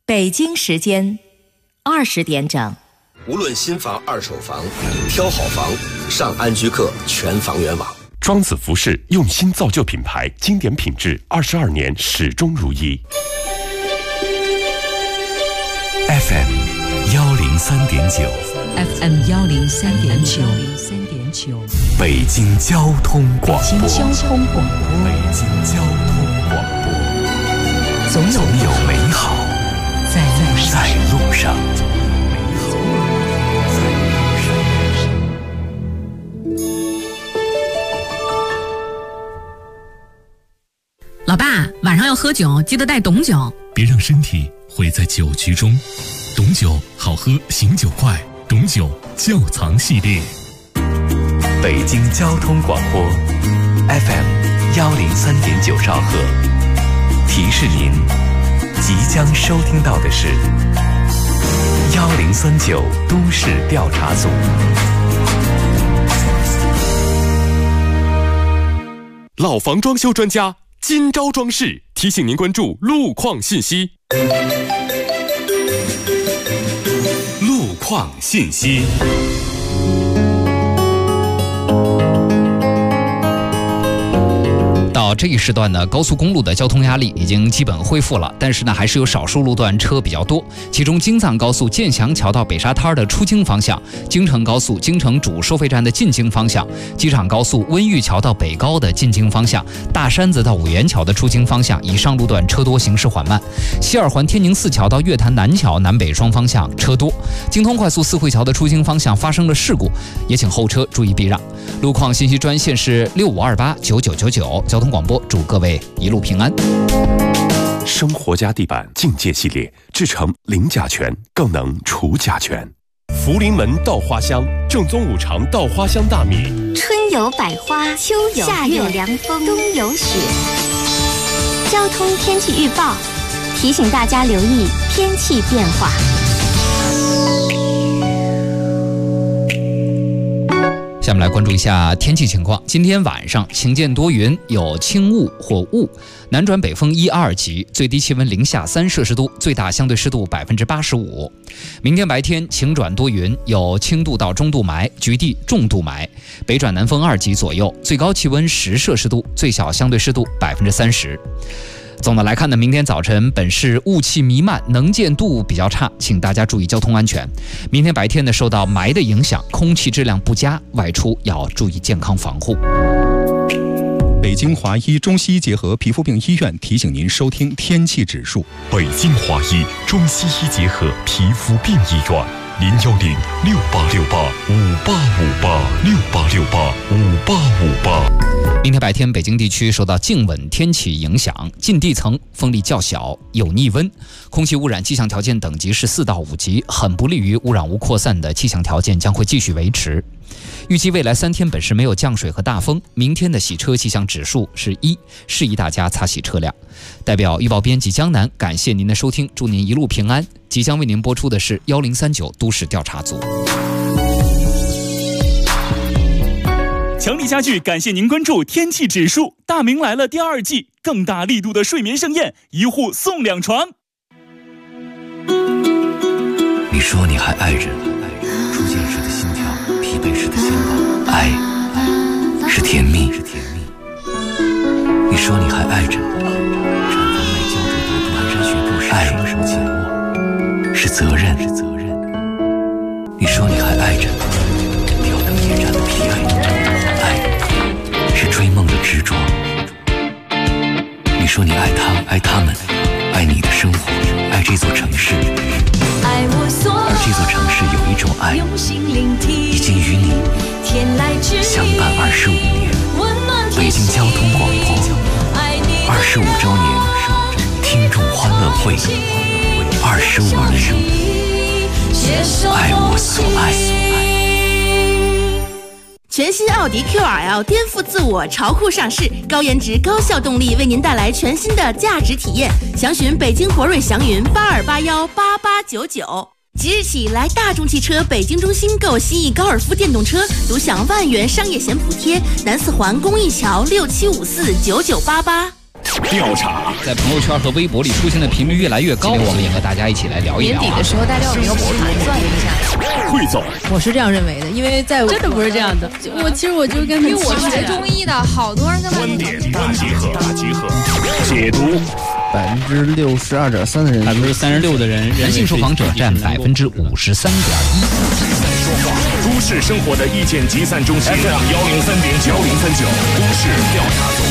北京时间20点整。 无论新房、二手房，挑好房，上安居客全房源网。 庄子服饰用心造就品牌，经典品质，22年始终如一。 FM 103.9 FM 103.9 北京交通广播。 北京交通广播。 北京交通广播。总有美好在路上。 老爸，晚上要喝酒，记得带董酒。 别让身体毁在酒局中。董酒好喝，醒酒快。董酒窖藏系列。 北京交通广播 FM 103.9兆赫。提示您，即将收听到的是1039都市调查组。 老房装修专家今朝装饰提醒您关注路况信息。 路况信息。 到这一时段呢，高速公路的交通压力已经基本恢复了，但是呢，还是有少数路段车比较多。其中，京藏高速建祥桥到北沙滩的出京方向，京承高速京承主收费站的进京方向，机场高速温榆桥到北高的进京方向，大山子到五元桥的出京方向，以上路段车多，行驶缓慢。西二环天宁寺桥到月坛南桥南北双方向车多。京通快速四惠桥的出京方向发生了事故，也请后车注意避让。路况信息专线是65289999，交通广播祝各位一路平安。 生活家地板境界系列制成零甲醛，更能除甲醛。福临门稻花香，正宗五常稻花香大米。 春有百花，秋有夏有凉风，冬有雪。交通天气预报提醒大家留意天气变化。 下面来关注一下天气情况。今天晚上晴间多云，有轻雾或雾，南转北风1、2级，最低气温零下3摄氏度，最大相对湿度85%。明天白天晴转多云，有轻度到中度霾，局地重度霾，北转南风2级左右，最高气温10摄氏度，最小相对湿度30%。总的来看呢，明天早晨本市雾气弥漫，能见度比较差，请大家注意交通安全。明天白天呢，受到霾的影响，空气质量不佳，外出要注意健康防护。 北京华医中西医结合皮肤病医院提醒您收听天气指数。 北京华医中西医结合皮肤病医院，01068685858，68685858。 明天白天，北京地区受到静稳天气影响，近地层风力较小，有逆温，空气污染气象条件等级是4到5级，很不利于污染物扩散的气象条件将会继续维持。预计未来3天本市没有降水和大风，明天的洗车气象指数是1，适宜大家擦洗车辆。代表预报编辑江南，感谢您的收听，祝您一路平安。即将为您播出的是1039都市调查组。 强力家具感谢您关注天气指数，大明来了第2季，更大力度的睡眠盛宴，1户送2床。 你说你还爱着，出现时的心跳，疲惫时的肩膀，爱是甜蜜。你说你还爱着，产房内胶质毒蹒跚学步时双手紧握，是责任。你说你还爱着，挑灯夜战的疲惫，爱是追梦的执着。你说你爱他，爱他们，爱你的生活，爱这座城市。而这座城市有一种爱，已经与你相伴25年。北京交通广播25周年听众欢乐会，25年，爱我所爱。 全新奥迪 QRL 颠覆自我，潮酷上市，高颜值高效动力为您带来全新的价值体验。详询北京博瑞祥云82818899。即日起来大众汽车北京中心购新翼高尔夫电动车，独享1万元商业险补贴。南四环公益桥67549988。 调查， 在朋友圈和微博里出现的频率越来越高。今天我们也和大家一起来聊一聊。 年底的时候，大家有没有盘算一下？ 汇总， 我是这样认为的，因为在真的不是这样的。 其实我就跟因为我学中医的，好多人跟观点大集合，解读。 62.3%的人 ，36%的人，男性受访者占53.1%。 都市生活的意见集散中心 FM 103.9，都市调查组。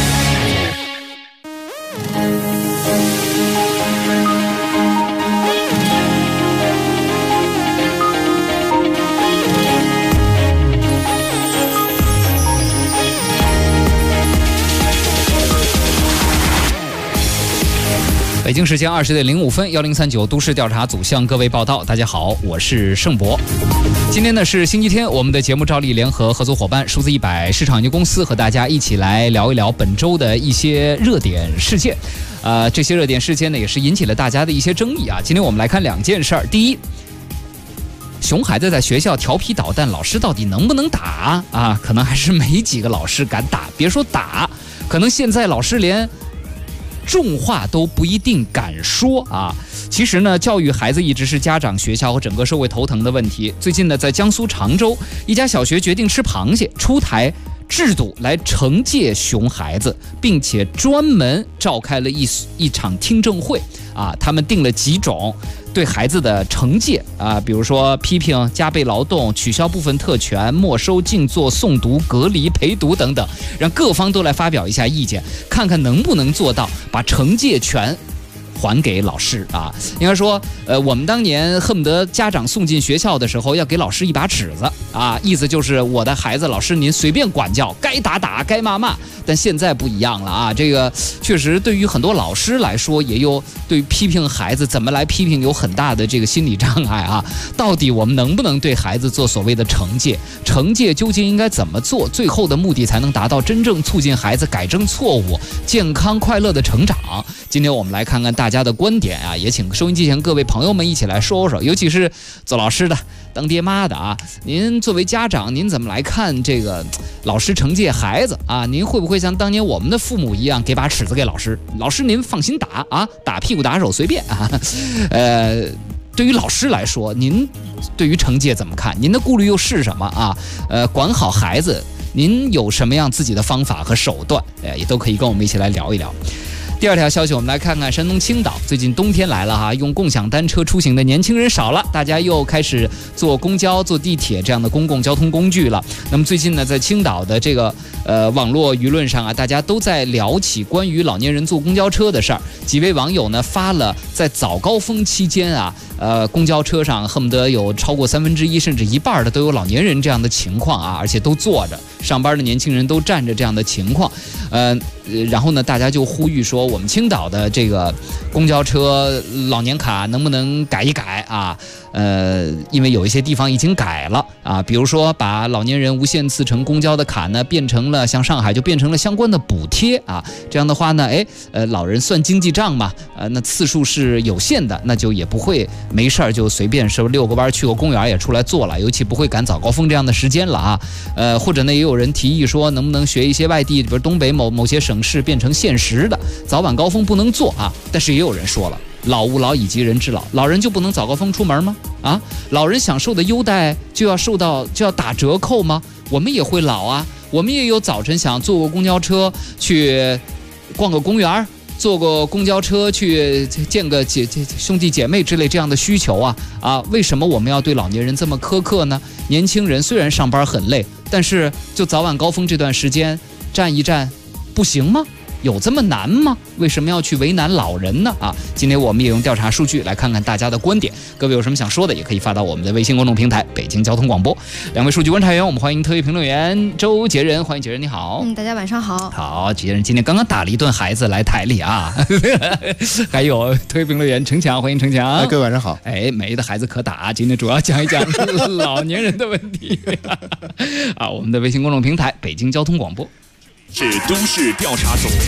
北京时间20点05分，1039都市调查组向各位报道。大家好，我是盛博。今天呢是星期天，我们的节目照例联合合作伙伴数字100市场营销公司和大家一起来聊一聊本周的一些热点事件。这些热点事件呢也是引起了大家的一些争议啊。今天我们来看2件事儿。第一，熊孩子在学校调皮捣蛋，老师到底能不能打啊？可能还是没几个老师敢打，别说打，可能现在老师连重话都不一定敢说啊！其实呢，教育孩子一直是家长、学校和整个社会头疼的问题。最近呢，在江苏常州一家小学决定吃螃蟹，出台制度来惩戒熊孩子，并且专门召开了一场听证会啊，他们定了几种对孩子的惩戒啊，比如说批评、加倍劳动、取消部分特权、没收、静坐、诵读、隔离、陪读等等，让各方都来发表一下意见，看看能不能做到把惩戒权还给老师啊。应该说我们当年恨不得家长送进学校的时候要给老师一把尺子啊，意思就是我的孩子，老师您随便管教，该打打，该骂骂。但现在不一样了啊，这个确实对于很多老师来说，也有对批评孩子怎么来批评有很大的这个心理障碍啊。到底我们能不能对孩子做所谓的惩戒？惩戒究竟应该怎么做？最后的目的才能达到真正促进孩子改正错误、健康快乐的成长。今天我们来看看大家的观点啊，也请收音机前各位朋友们一起来说说，尤其是做老师的、当爹妈的啊，您作为家长，您怎么来看这个老师惩戒孩子啊？您会不会像当年我们的父母一样，给把尺子给老师？老师您放心打啊，打屁股打手随便啊。对于老师来说，您对于惩戒怎么看？您的顾虑又是什么啊？管好孩子，您有什么样自己的方法和手段？也都可以跟我们一起来聊一聊。第二条消息，我们来看看山东青岛，最近冬天来了哈，用共享单车出行的年轻人少了，大家又开始坐公交、坐地铁这样的公共交通工具了。那么最近呢，在青岛的这个网络舆论上啊，大家都在聊起关于老年人坐公交车的事儿。几位网友呢发了在早高峰期间啊，公交车上恨不得有超过1/3甚至一半的都有老年人这样的情况啊，而且都坐着，上班的年轻人都站着这样的情况。然后呢，大家就呼吁说，我们青岛的这个公交车老年卡能不能改一改啊？因为有一些地方已经改了啊，比如说把老年人无限次乘公交的卡呢，变成了像上海就变成了相关的补贴啊。这样的话呢，老人算经济账嘛，那次数是有限的，那就也不会没事儿就随便是遛个弯去个公园也出来坐了，尤其不会赶早高峰这样的时间了啊。或者呢，也有人提议说，能不能学一些外地，比如东北某些省市变成限时的，早晚高峰不能坐啊。但是也有人说了，老吾老以及人之老，老人就不能早高峰出门吗？啊，老人享受的优待就要打折扣吗？我们也会老啊，我们也有早晨想坐过公交车去逛个公园，坐过公交车去见个兄弟姐妹之类这样的需求啊，为什么我们要对老年人这么苛刻呢？年轻人虽然上班很累，但是就早晚高峰这段时间站一站不行吗？有这么难吗？为什么要去为难老人呢？啊，今天我们也用调查数据来看看大家的观点。各位有什么想说的，也可以发到我们的微信公众平台北京交通广播。2位数据观察员，我们欢迎特约评论员周杰仁，欢迎杰仁，你好。 大家晚上好。 好，杰仁今天刚刚打了一顿孩子来台里啊。还有特约评论员程强，欢迎程强。 各位晚上好。 没的孩子可打，今天主要讲一讲老年人的问题。啊，我们的微信公众平台北京交通广播。 是都市调查组。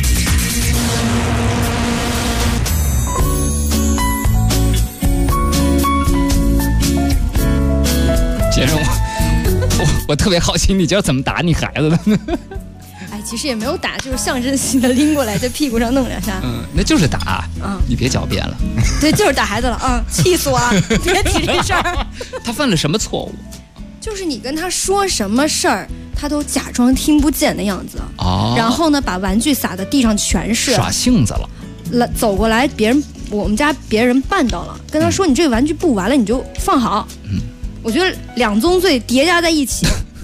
杰仁，我特别好奇，你知道怎么打你孩子的呢？ 其实也没有打，就是象征性的拎过来，在屁股上弄2下。 那就是打。你别狡辩了。 对，就是打孩子了。气死我了！别提这事儿。 他犯了什么错误？ 就是你跟他说什么事儿，他都假装听不见的样子。然后呢，把玩具撒的地上全是。 耍性子了。 走过来，我们家别人绊到了，跟他说你这个玩具不玩了，你就放好。我觉得2宗罪叠加在一起。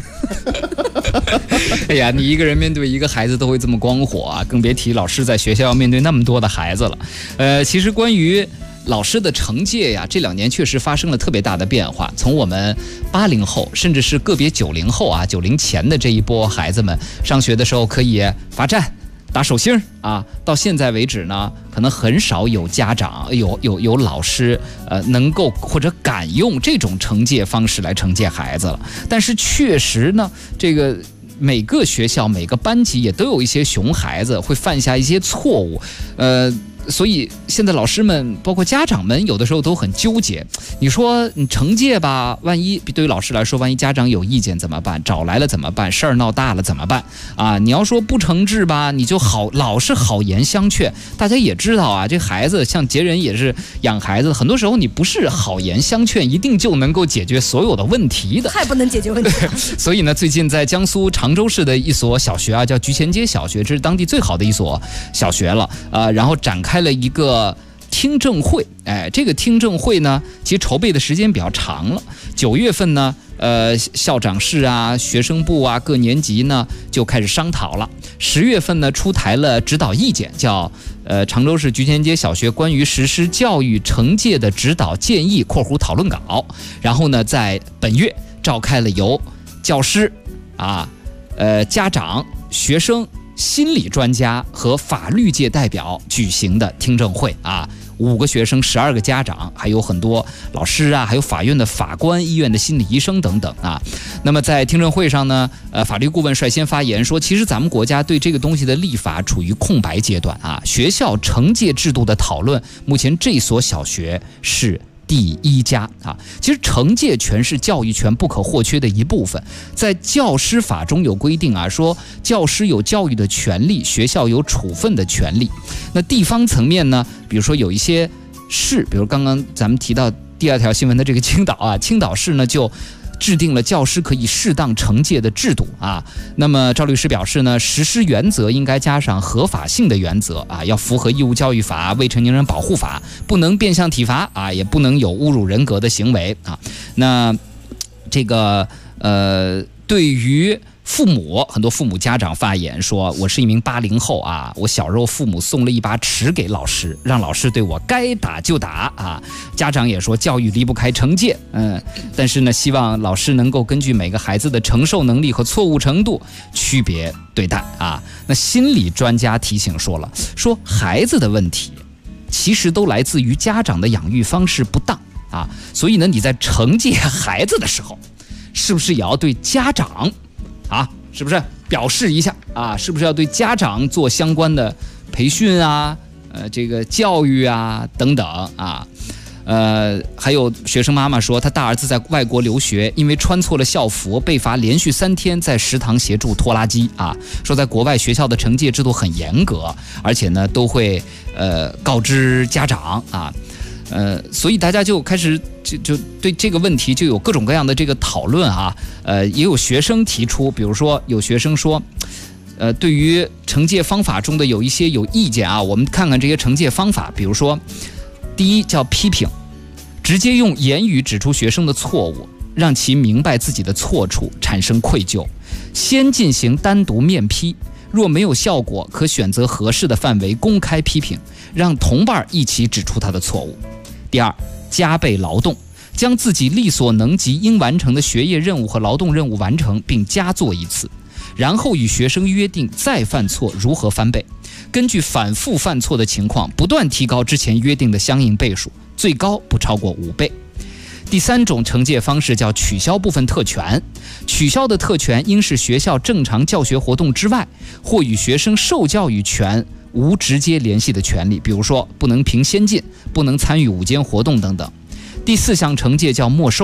哎呀，你一个人面对一个孩子都会这么光火啊，更别提老师在学校要面对那么多的孩子了。其实关于老师的惩戒呀，这2年确实发生了特别大的变化。从我们80后，甚至是个别90后啊，90前的这一波孩子们上学的时候可以罚站、打手心啊，到现在为止呢，可能很少有家长有老师能够或者敢用这种惩戒方式来惩戒孩子了。但是确实呢，这个每个学校每个班级也都有一些熊孩子会犯下一些错误，所以现在老师们包括家长们有的时候都很纠结。你说你惩戒吧，万一对于老师来说，万一家长有意见怎么办？找来了怎么办？事儿闹大了怎么办？啊，你要说不惩治吧，你就老是好言相劝。大家也知道啊，这孩子像杰人也是养孩子，很多时候你不是好言相劝一定就能够解决所有的问题的， 太不能解决问题了。 所以呢，最近在江苏常州市的一所小学啊，叫菊前街小学，这是当地最好的一所小学了。然后展开了一个听证会。这个听证会呢，其实筹备的时间比较长了。9月份呢，校长室啊、学生部啊、各年级呢就开始商讨了。10月份呢，出台了指导意见，叫常州市菊前街小学关于实施教育惩戒的指导建议（讨论稿）。然后呢，在本月召开了由教师家长、学生、心理专家和法律界代表举行的听证会啊，5个学生、12个家长，还有很多老师啊，还有法院的法官、医院的心理医生等等啊。那么在听证会上呢，法律顾问率先发言说，其实咱们国家对这个东西的立法处于空白阶段啊，学校惩戒制度的讨论，目前这所小学是第1家啊。其实惩戒权是教育权不可或缺的一部分，在教师法中有规定啊，说教师有教育的权利，学校有处分的权利。那地方层面呢，比如说有一些市，比如刚刚咱们提到第2条新闻的这个青岛啊，青岛市呢就制定了教师可以适当惩戒的制度啊。那么赵律师表示呢，实施原则应该加上合法性的原则啊，要符合义务教育法、未成年人保护法，不能变相体罚啊，也不能有侮辱人格的行为啊。那这个对于父母，很多父母家长发言说，我是一名80后啊，我小时候父母送了一把尺给老师，让老师对我该打就打啊。家长也说，教育离不开惩戒，但是呢，希望老师能够根据每个孩子的承受能力和错误程度区别对待啊。那心理专家提醒说孩子的问题其实都来自于家长的养育方式不当啊，所以呢，你在惩戒孩子的时候，是不是也要对家长是不是表示一下啊？是不是要对家长做相关的培训啊？这个教育啊等等啊？还有学生妈妈说，她大儿子在外国留学，因为穿错了校服，被罚连续3天在食堂协助拖拉机啊。说在国外学校的惩戒制度很严格，而且呢都会告知家长啊。所以大家就开始就对这个问题就有各种各样的这个讨论啊。也有学生提出，比如说有学生说，对于惩戒方法中的有一些有意见啊。我们看看这些惩戒方法，比如说，第一叫批评，直接用言语指出学生的错误，让其明白自己的错处，产生愧疚，先进行单独面批。若没有效果，可选择合适的范围公开批评，让同伴一起指出他的错误。第二，加倍劳动，将自己力所能及应完成的学业任务和劳动任务完成，并加做一次，然后与学生约定再犯错如何翻倍，根据反复犯错的情况，不断提高之前约定的相应倍数，最高不超过5倍。第3种惩戒方式叫取消部分特权，取消的特权应是学校正常教学活动之外，或与学生受教育权无直接联系的权利，比如说不能评先进，不能参与午间活动等等。第4项惩戒叫没收，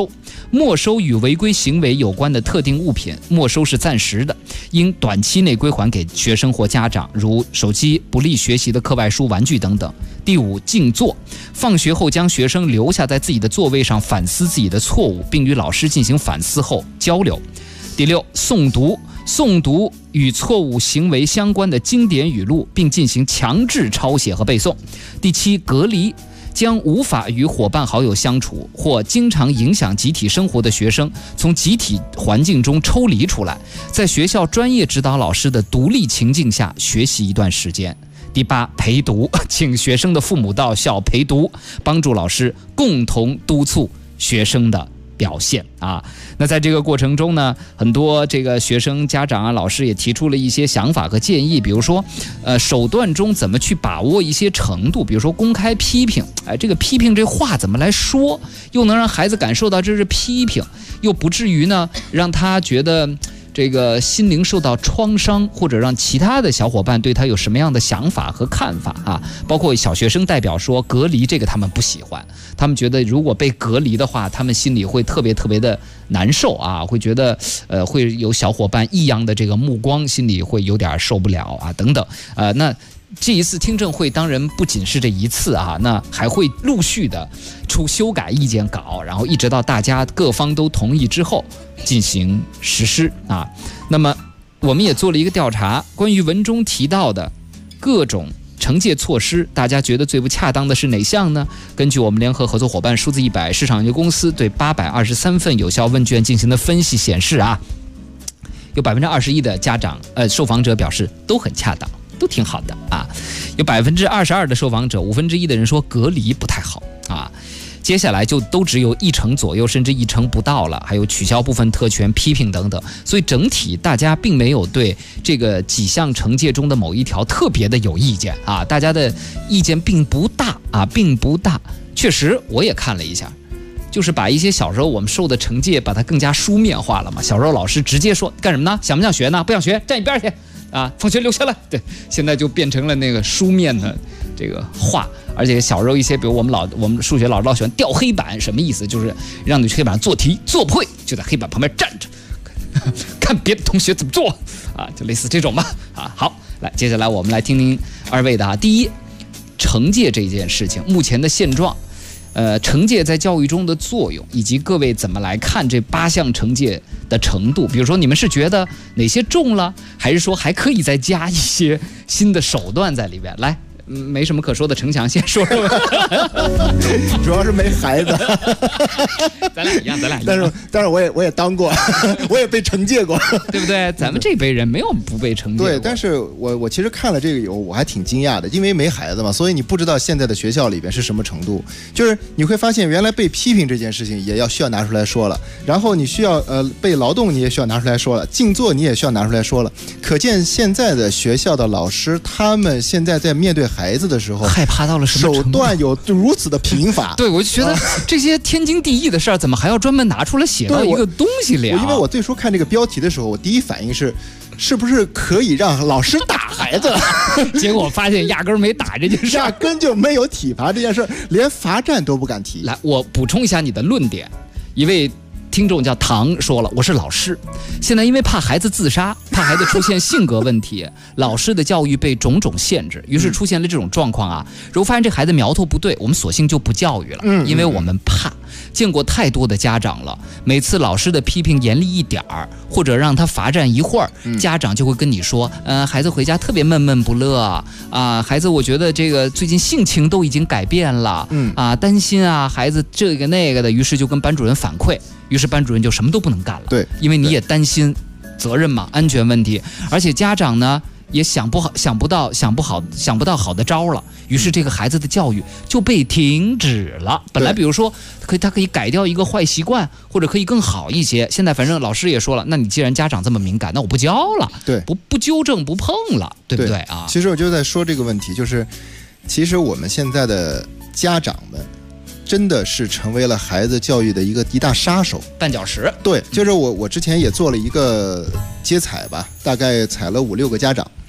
没收与违规行为有关的特定物品，没收是暂时的，应短期内归还给学生或家长，如手机、不利学习的课外书、玩具等等。第5，静坐，放学后将学生留下在自己的座位上反思自己的错误，并与老师进行反思后交流。第6，诵读与错误行为相关的经典语录，并进行强制抄写和背诵。第7，隔离，将无法与伙伴好友相处或经常影响集体生活的学生从集体环境中抽离出来，在学校专业指导老师的独立情境下学习一段时间。第8，陪读，请学生的父母到校陪读，帮助老师共同督促学生的表现啊。那在这个过程中呢，很多这个学生、家长啊、老师也提出了一些想法和建议，比如说，手段中怎么去把握一些程度，比如说公开批评，这个批评这话怎么来说，又能让孩子感受到这是批评，又不至于呢让他觉得这个心灵受到创伤，或者让其他的小伙伴对他有什么样的想法和看法啊？包括小学生代表说隔离这个他们不喜欢，他们觉得如果被隔离的话，他们心里会特别的难受啊，会觉得会有小伙伴异样的这个目光，心里会有点受不了啊等等。那这一次听证会当然不仅是这一次啊，那还会陆续的出修改意见稿，然后一直到大家各方都同意之后进行实施啊。那么我们也做了一个调查，关于文中提到的各种惩戒措施，大家觉得最不恰当的是哪项呢？根据我们联合合作伙伴数字100市场研究公司对823份有效问卷进行的分析显示啊，有21%的家长受访者表示都很恰当，都挺好的啊。有22%的受访者1/5的人说隔离不太好啊。接下来就都只有1成左右，甚至1成不到了，还有取消部分特权、批评等等。所以整体大家并没有对这个几项惩戒中的某一条特别的有意见啊，大家的意见并不大啊，并不大。确实，我也看了一下，就是把一些小时候我们受的惩戒，把它更加书面化了嘛。小时候老师直接说干什么呢？想不想学呢？不想学，站一边去啊！放学留下来。对，现在就变成了那个书面的这个话。而且小时候一些，比如我们数学老师老喜欢吊黑板，什么意思？就是让你去黑板上做题，做不会就在黑板旁边站着，看别的同学怎么做啊，就类似这种吧啊。好，来，接下来我们来听听二位的啊。第一，惩戒这件事情目前的现状，惩戒在教育中的作用，以及各位怎么来看这8项惩戒的程度？比如说，你们是觉得哪些重了，还是说还可以再加一些新的手段在里边？来。没什么可说的，程强先说说。 主要是没孩子， 咱俩一样。 但是我也当过，我也被惩戒过， 对不对？咱们这辈人没有不被惩戒过。 对，但是我其实看了这个以后，我还挺惊讶的，因为没孩子嘛，所以你不知道现在的学校里边是什么程度。就是你会发现，原来被批评这件事情也需要拿出来说了，然后你需要被劳动你也需要拿出来说了，静坐你也需要拿出来说了。可见现在的学校的老师，他们现在在面对孩子的时候， 害怕到了什么程度？ 手段有如此的贫乏。 对，我就觉得这些天经地义的事儿，怎么还要专门拿出来写到一个东西里啊？ 因为我最初看这个标题的时候，我第一反应是不是可以让老师打孩子？ 结果发现压根没打这件事， 压根就没有体罚这件事，连罚站都不敢提。 来，我补充一下你的论点。一位听众叫唐说了，我是老师，现在因为怕孩子自杀，怕孩子出现性格问题，老师的教育被种种限制，于是出现了这种状况啊。如果发现这孩子苗头不对，我们索性就不教育了，因为我们怕。见过太多的家长了，每次老师的批评严厉一点儿，或者让他罚站一会儿，家长就会跟你说，孩子回家特别闷闷不乐啊，孩子我觉得这个最近性情都已经改变了，担心啊孩子这个那个的，于是就跟班主任反馈，于是班主任就什么都不能干了， 对， 因为你也担心责任嘛，安全问题，而且家长呢也想不到好的招了，于是这个孩子的教育就被停止了。本来比如说他可以改掉一个坏习惯，或者可以更好一些，现在反正老师也说了，那你既然家长这么敏感，那我不教了， 对， 不纠正不碰了，对不对啊？ 其实我就在说这个问题，就是其实我们现在的家长们真的是成为了孩子教育的一大杀手， 绊脚石。 对，就是我之前也做了一个接采吧，大概采了5-6个家长，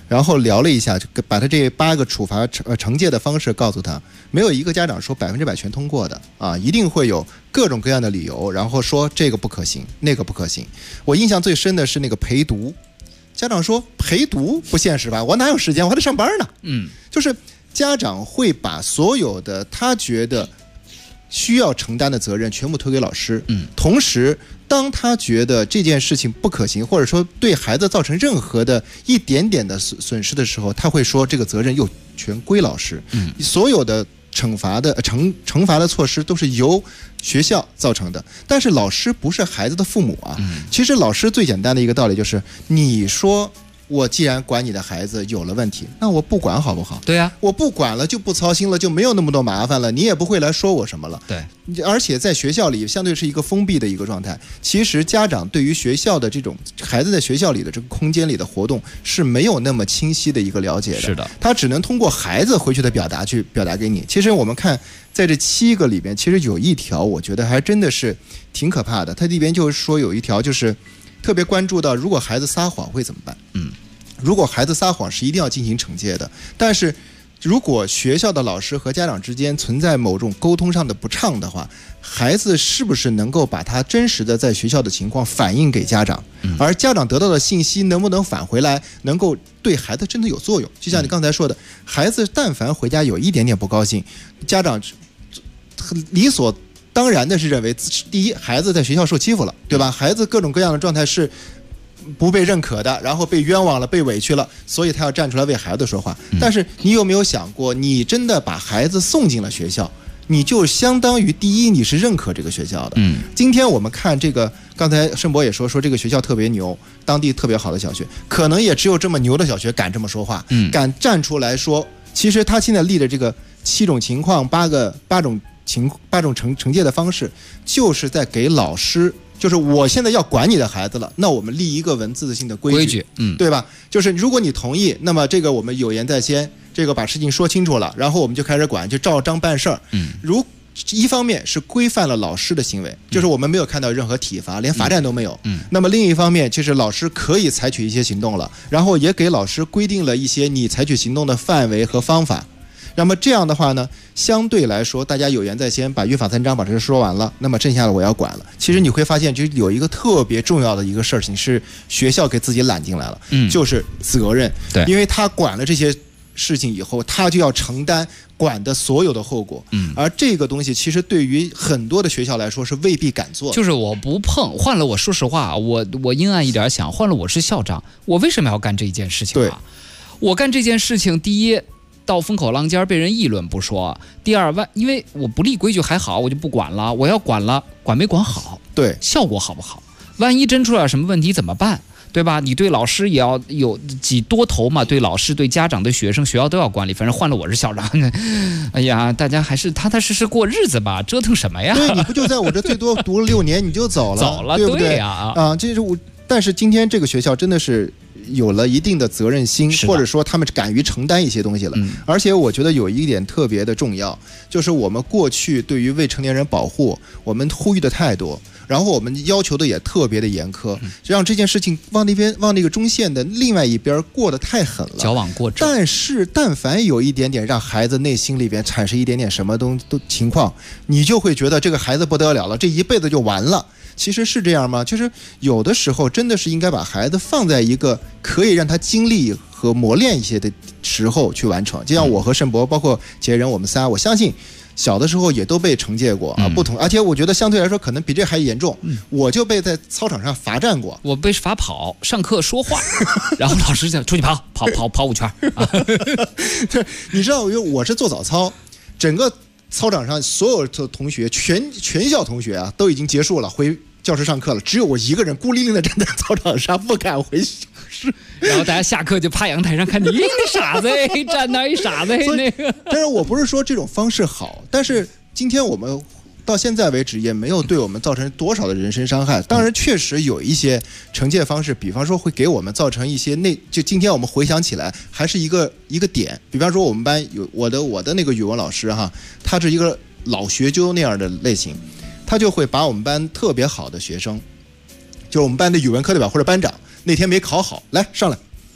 然后聊了一下，就把他这8个处罚惩戒的方式告诉他，没有一个家长说100%全通过的啊，一定会有各种各样的理由，然后说这个不可行，那个不可行。我印象最深的是那个陪读，家长说陪读不现实吧，我哪有时间，我还得上班呢。就是家长会把所有的他觉得需要承担的责任全部推给老师，同时当他觉得这件事情不可行，或者说对孩子造成任何的一点点的损失的时候，他会说这个责任又全归老师。所有的惩罚的措施都是由学校造成的，但是老师不是孩子的父母啊。其实老师最简单的一个道理就是，你说我既然管你的孩子有了问题，那我不管好不好？ 对啊， 我不管了就不操心了，就没有那么多麻烦了，你也不会来说我什么了。 对， 而且在学校里相对是一个封闭的一个状态，其实家长对于学校的这种孩子在学校里的这个空间里的活动是没有那么清晰的一个了解的。 是的， 他只能通过孩子回去的表达去表达给你。其实我们看在这7个里边，其实有一条我觉得还真的是挺可怕的，它里边就是说有一条就是特别关注到，如果孩子撒谎会怎么办？如果孩子撒谎是一定要进行惩戒的，但是如果学校的老师和家长之间存在某种沟通上的不畅的话，孩子是不是能够把他真实的在学校的情况反映给家长，而家长得到的信息能不能返回来，能够对孩子真的有作用？就像你刚才说的，孩子但凡回家有一点点不高兴，家长理所当然的是认为，第一，孩子在学校受欺负了，对吧？孩子各种各样的状态是不被认可的，然后被冤枉了，被委屈了，所以他要站出来为孩子说话。但是你有没有想过，你真的把孩子送进了学校，你就相当于第一，你是认可这个学校的。今天我们看这个，刚才盛博也说这个学校特别牛，当地特别好的小学，可能也只有这么牛的小学敢这么说话，敢站出来说，其实他现在立的这个7种情况8种惩戒的方式，就是在给老师，就是我现在要管你的孩子了，那我们立一个文字性的规矩，对吧？就是如果你同意，那么这个我们有言在先，这个把事情说清楚了，然后我们就开始管，就照章办事儿。如一方面是规范了老师的行为，就是我们没有看到任何体罚，连罚站都没有。那么另一方面，就是老师可以采取一些行动了，然后也给老师规定了一些你采取行动的范围和方法。那么这样的话呢，相对来说大家有言在先，把约法三章把这个说完了，那么剩下的我要管了。其实你会发现，就有一个特别重要的一个事情是学校给自己揽进来了，就是责任。对，因为他管了这些事情以后，他就要承担管的所有的后果。而这个东西其实对于很多的学校来说是未必敢做的。 就是我不碰，换了我说实话，我阴暗一点想，换了我是校长，我为什么要干这一件事情啊？对，我干这件事情，第一，到风口浪尖被人议论不说，第二，因为我不立规矩还好，我就不管了。我要管了，管没管好， 对， 效果好不好？万一真出了什么问题怎么办？对吧？你对老师也要有几多头嘛，对老师、对家长、对学生，学校都要管理。反正换了我是校长，哎呀，大家还是踏踏实实过日子吧，折腾什么呀？ 对，你不就在我这最多读了6年你就走了，对不对呀？这是我。但是今天这个学校真的是有了一定的责任心，或者说他们敢于承担一些东西了。而且我觉得有一点特别的重要，就是我们过去对于未成年人保护，我们呼吁的太多，然后我们要求的也特别的严苛，让这件事情往那个中线的另外一边过得太狠了， 矫枉过正。 但是但凡有一点点让孩子内心里边产生一点点什么都情况，你就会觉得这个孩子不得了了，这一辈子就完了。其实是这样吗？就是有的时候真的是应该把孩子放在一个可以让他经历和磨练一些的时候去完成。就像我和盛博，包括杰人，我们仨，我相信小的时候也都被惩戒过啊，不同，而且我觉得相对来说可能比这还严重。我就被在操场上罚站过， 我被罚跑，上课说话，然后老师讲出去跑5圈。 你知道，我是做早操，整个操场上所有的同学，全校同学啊，都已经结束了，回教室上课了，只有我一个人孤零零的站在操场上，不敢回室。 然后大家下课就趴阳台上看你，那傻子站那一傻子那个。 但是我不是说这种方式好，但是今天我们到现在为止也没有对我们造成多少的人身伤害。当然，确实有一些惩戒方式，比方说会给我们造成一些就今天我们回想起来还是一个点。比方说我们班有我的那个语文老师哈，他是一个老学究那样的类型。他就会把我们班特别好的学生，就是我们班的语文课代表或者班长，那天没考好，来上来，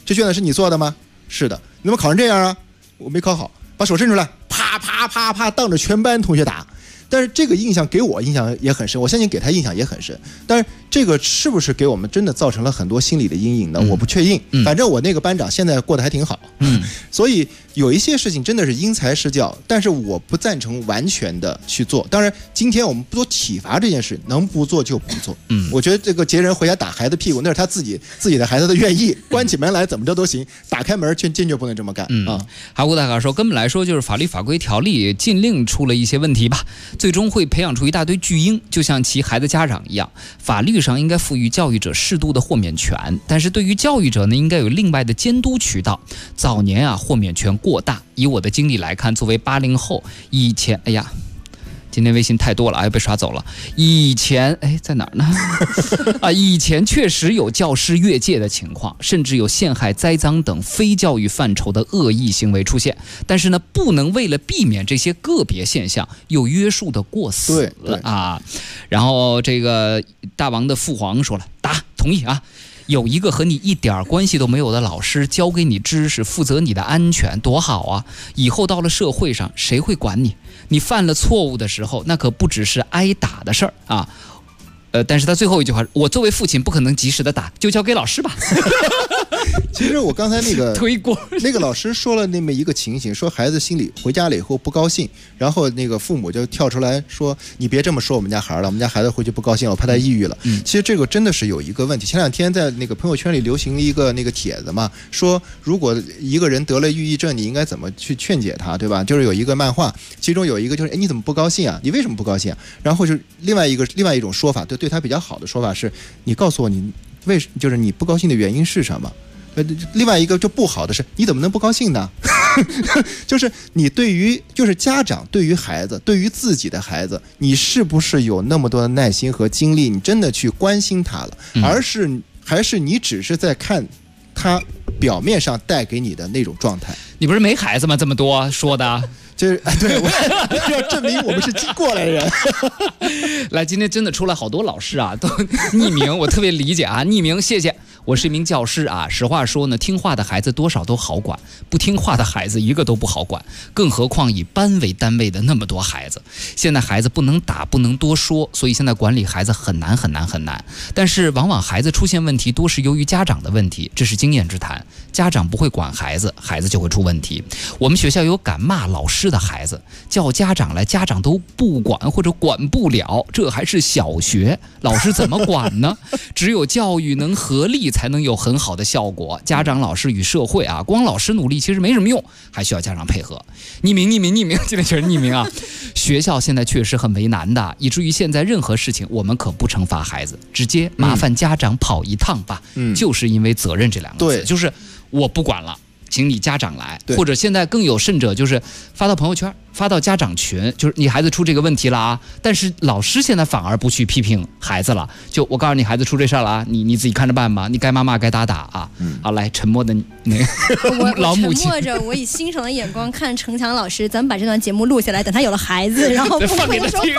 这卷子是你做的吗？是的。你怎么考成这样啊？我没考好，把手伸出来，啪啪啪啪，当着全班同学打。但是这个印象给我印象也很深，我相信给他印象也很深。但是这个是不是给我们真的造成了很多心理的阴影呢？我不确定。反正我那个班长现在过得还挺好。所以有一些事情真的是因材施教，但是我不赞成完全的去做。当然，今天我们不做体罚这件事，能不做就不做。我觉得这个节人回家打孩子屁股，那是他自己的孩子的愿意，关起门来怎么着都行，打开门坚决不能这么干啊。 哈古大哥说，根本来说就是法律法规条例禁令出了一些问题吧。最终会培养出一大堆巨婴，就像其孩子家长一样。法律上应该赋予教育者适度的豁免权，但是对于教育者呢，应该有另外的监督渠道。早年啊，豁免权过大。以我的经历来看，作为80后，以前，哎呀。今天微信太多了，被刷走了。以前在哪儿呢？以前确实有教师越界的情况，甚至有陷害、栽赃等非教育范畴的恶意行为出现。但是呢，不能为了避免这些个别现象，又约束的过死啊。然后这个大王的父皇说了，打，同意啊。有一个和你一点关系都没有的老师教给你知识，负责你的安全，多好啊！以后到了社会上，谁会管你？你犯了错误的时候，那可不只是挨打的事儿啊。但是他最后一句话，我作为父亲不可能及时的打，就交给老师吧。 其实我刚才那个推锅， 那个老师说了那么一个情形，说孩子心里回家了以后不高兴，然后那个父母就跳出来说：“你别这么说我们家孩了，我们家孩子回去不高兴了，我怕他抑郁了。”其实这个真的是有一个问题。前2天在那个朋友圈里流行了一个那个帖子嘛，说如果一个人得了抑郁症，你应该怎么去劝解他，对吧？就是有一个漫画，其中有一个就是你怎么不高兴啊？你为什么不高兴啊？然后就是另外一种说法，对他比较好的说法是，你告诉我你就是你不高兴的原因是什么？另外一个就不好的是，你怎么能不高兴呢？就是你就是家长对于孩子，对于自己的孩子，你是不是有那么多的耐心和精力，你真的去关心他了？还是你只是在看他表面上带给你的那种状态？ 你不是没孩子吗？这么多说的。 就是对，我要证明我们是过来人。 来，今天真的出来好多老师啊，都匿名，我特别理解啊，匿名，谢谢。我是一名教师啊，实话说呢，听话的孩子多少都好管，不听话的孩子一个都不好管，更何况以班为单位的那么多孩子。现在孩子不能打，不能多说，所以现在管理孩子很难。但是往往孩子出现问题，多是由于家长的问题，这是经验之谈。家长不会管孩子，孩子就会出问题。我们学校有敢骂老师的孩子，叫家长来，家长都不管或者管不了，这还是小学，老师怎么管呢？只有教育能合力，才能有很好的效果。家长、老师与社会啊，光老师努力其实没什么用，还需要家长配合。匿名，今天全是匿名啊！学校现在确实很为难的，以至于现在任何事情我们可不惩罚孩子，直接麻烦家长跑一趟吧。就是因为责任这2个字，就是我不管了。请你家长来，或者现在更有甚者，就是发到朋友圈，发到家长群，就是你孩子出这个问题了啊，但是老师现在反而不去批评孩子了，就我告诉你孩子出这事儿了啊，你自己看着办吧，你该骂该打啊。好，来，沉默的那个老母亲， 我沉默着，我以欣赏的眼光看程强老师，咱们把这段节目录下来，等他有了孩子，然后放给他听。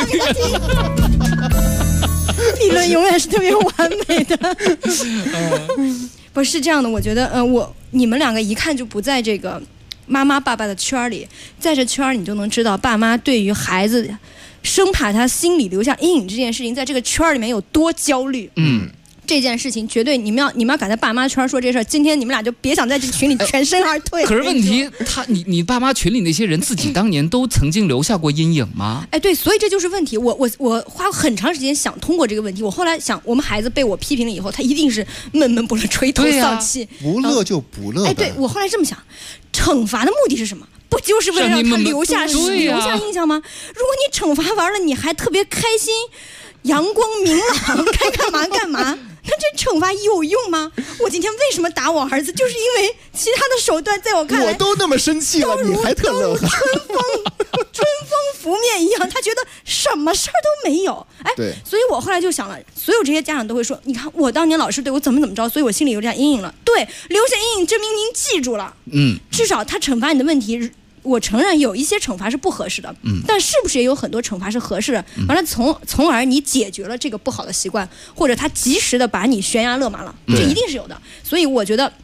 理论永远是特别完美的。不是这样的，我觉得，你们2个一看就不在这个妈妈爸爸的圈里，在这圈你就能知道爸妈对于孩子生怕他心里留下阴影这件事情，在这个圈里面有多焦虑。这件事情绝对你们要敢在爸妈圈说这事儿，今天你们俩就别想在这群里全身而退。 可是问题，你爸妈群里那些人自己当年都曾经留下过阴影吗？ 对，所以这就是问题。我花很长时间想通过这个问题。我后来想，我们孩子被我批评了以后，他一定是闷闷不乐、垂头丧气， 不乐就不乐。 对，我后来这么想，惩罚的目的是什么？不就是为了让他留下印象吗？如果你惩罚完了，你还特别开心、阳光明朗，该干嘛干嘛。那这惩罚有用吗？我今天为什么打我儿子，就是因为其他的手段在我看来我都那么生气了，你还特乐呵， 春风拂面一样，他觉得什么事儿都没有。 对， 所以我后来就想了，所有这些家长都会说，你看我当年老师对我怎么着，所以我心里有点阴影了。对，留下阴影证明您记住了。至少他惩罚你的问题，我承认有一些惩罚是不合适的，但是不是也有很多惩罚是合适的？完了，从而你解决了这个不好的习惯，或者他及时的把你悬崖勒马了，这一定是有的。所以我觉得，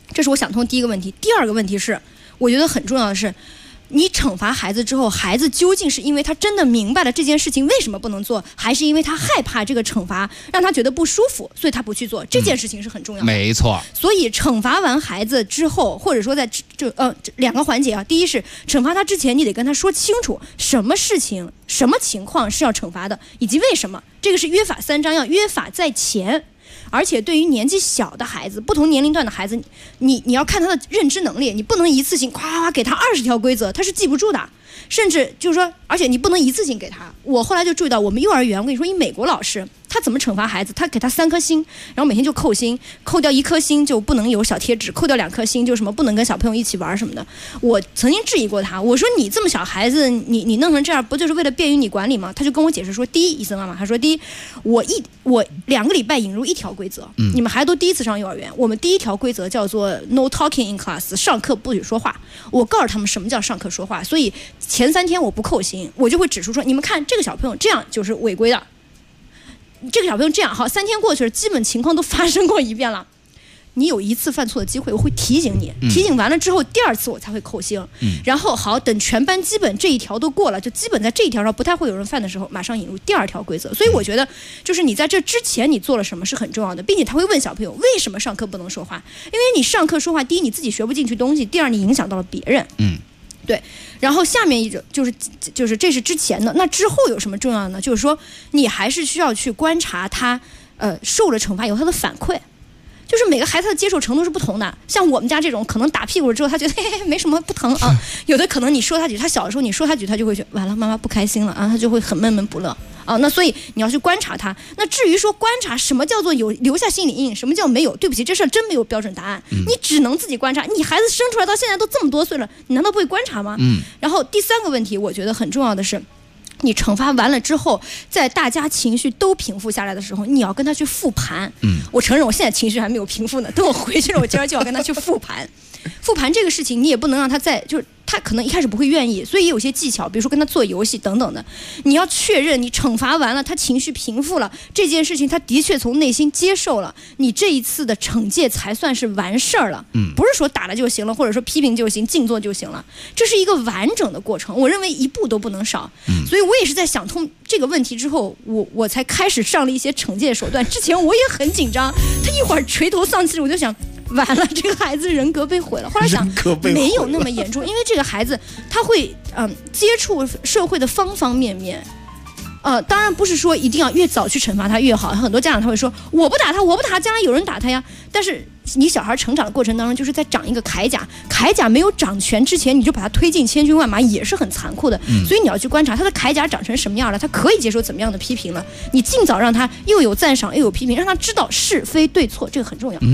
这是我想通第一个问题。第二个问题是，我觉得很重要的是，你惩罚孩子之后，孩子究竟是因为他真的明白了这件事情为什么不能做，还是因为他害怕这个惩罚让他觉得不舒服，所以他不去做？这件事情是很重要的。 没错。 所以惩罚完孩子之后，或者说在两个环节啊，第一是惩罚他之前，你得跟他说清楚什么事情、什么情况是要惩罚的，以及为什么。这个是约法3章，要约法在前。而且对于年纪小的孩子，不同年龄段的孩子，你要看他的认知能力，你不能一次性夸给他20条规则，他是记不住的。甚至就是说，而且你不能一次性给他。我后来就注意到，我们幼儿园，我跟你说，一美国老师他怎么惩罚孩子？他给他3颗星，然后每天就扣星，扣掉1颗星就不能有小贴纸，扣掉2颗星就什么不能跟小朋友一起玩什么的。我曾经质疑过他，我说你这么小孩子，你弄成这样，不就是为了便于你管理吗？他就跟我解释说，第一，伊森妈妈，他说第一，我2个礼拜引入1条规则，你们孩子都第一次上幼儿园，我们第1条规则叫做 no talking in class， 上课不许说话。我告诉他们什么叫上课说话，所以前3天我不扣星，我就会指出说，你们看这个小朋友这样就是违规的，这个小朋友这样，好，3天过去了，基本情况都发生过一遍了。你有1次犯错的机会，我会提醒你，提醒完了之后，第2次我才会扣星。然后好，等全班基本这1条都过了，就基本在这1条上不太会有人犯的时候，马上引入第2条规则。所以我觉得，就是你在这之前你做了什么是很重要的，并且他会问小朋友为什么上课不能说话，因为你上课说话，第一你自己学不进去东西，第2你影响到了别人。对，然后下面一种就是这是之前的，那之后有什么重要的呢？就是说你还是需要去观察他，受了惩罚以后他的反馈。就是每个孩子的接受程度是不同的，像我们家这种可能打屁股之后他觉得嘿嘿没什么不疼啊，有的可能你说他几句，他小的时候你说他几句他就会觉得完了妈妈不开心了啊，他就会很闷闷不乐啊。那所以你要去观察他。那至于说观察什么叫做有留下心理阴影，什么叫没有，对不起，这事儿真没有标准答案，你只能自己观察。你孩子生出来到现在都这么多岁了，你难道不会观察吗？然后第3个问题我觉得很重要的是，你惩罚完了之后，在大家情绪都平复下来的时候，你要跟他去复盘。我承认我现在情绪还没有平复呢，等我回去了，我今儿就要跟他去复盘。复盘这个事情，你也不能让他就是他可能一开始不会愿意，所以也有些技巧，比如说跟他做游戏等等的。你要确认你惩罚完了，他情绪平复了，这件事情他的确从内心接受了，你这一次的惩戒才算是完事儿了。不是说打了就行了，或者说批评就行，静坐就行了，这是一个完整的过程。我认为1步都不能少。所以我也是在想通这个问题之后，我才开始上了一些惩戒手段。之前我也很紧张，他一会儿垂头丧气，我就想。完了，这个孩子人格被毁了。后来想没有那么严重，因为这个孩子他会接触社会的方方面面。当然不是说一定要越早去惩罚他越好。很多家长他会说我不打他，将来有人打他呀。但是你小孩成长的过程当中，就是在长一个铠甲，铠甲没有长全之前，你就把他推进千军万马，也是很残酷的。所以你要去观察他的铠甲长成什么样了，他可以接受怎么样的批评了。你尽早让他又有赞赏又有批评，让他知道是非对错，这个很重要。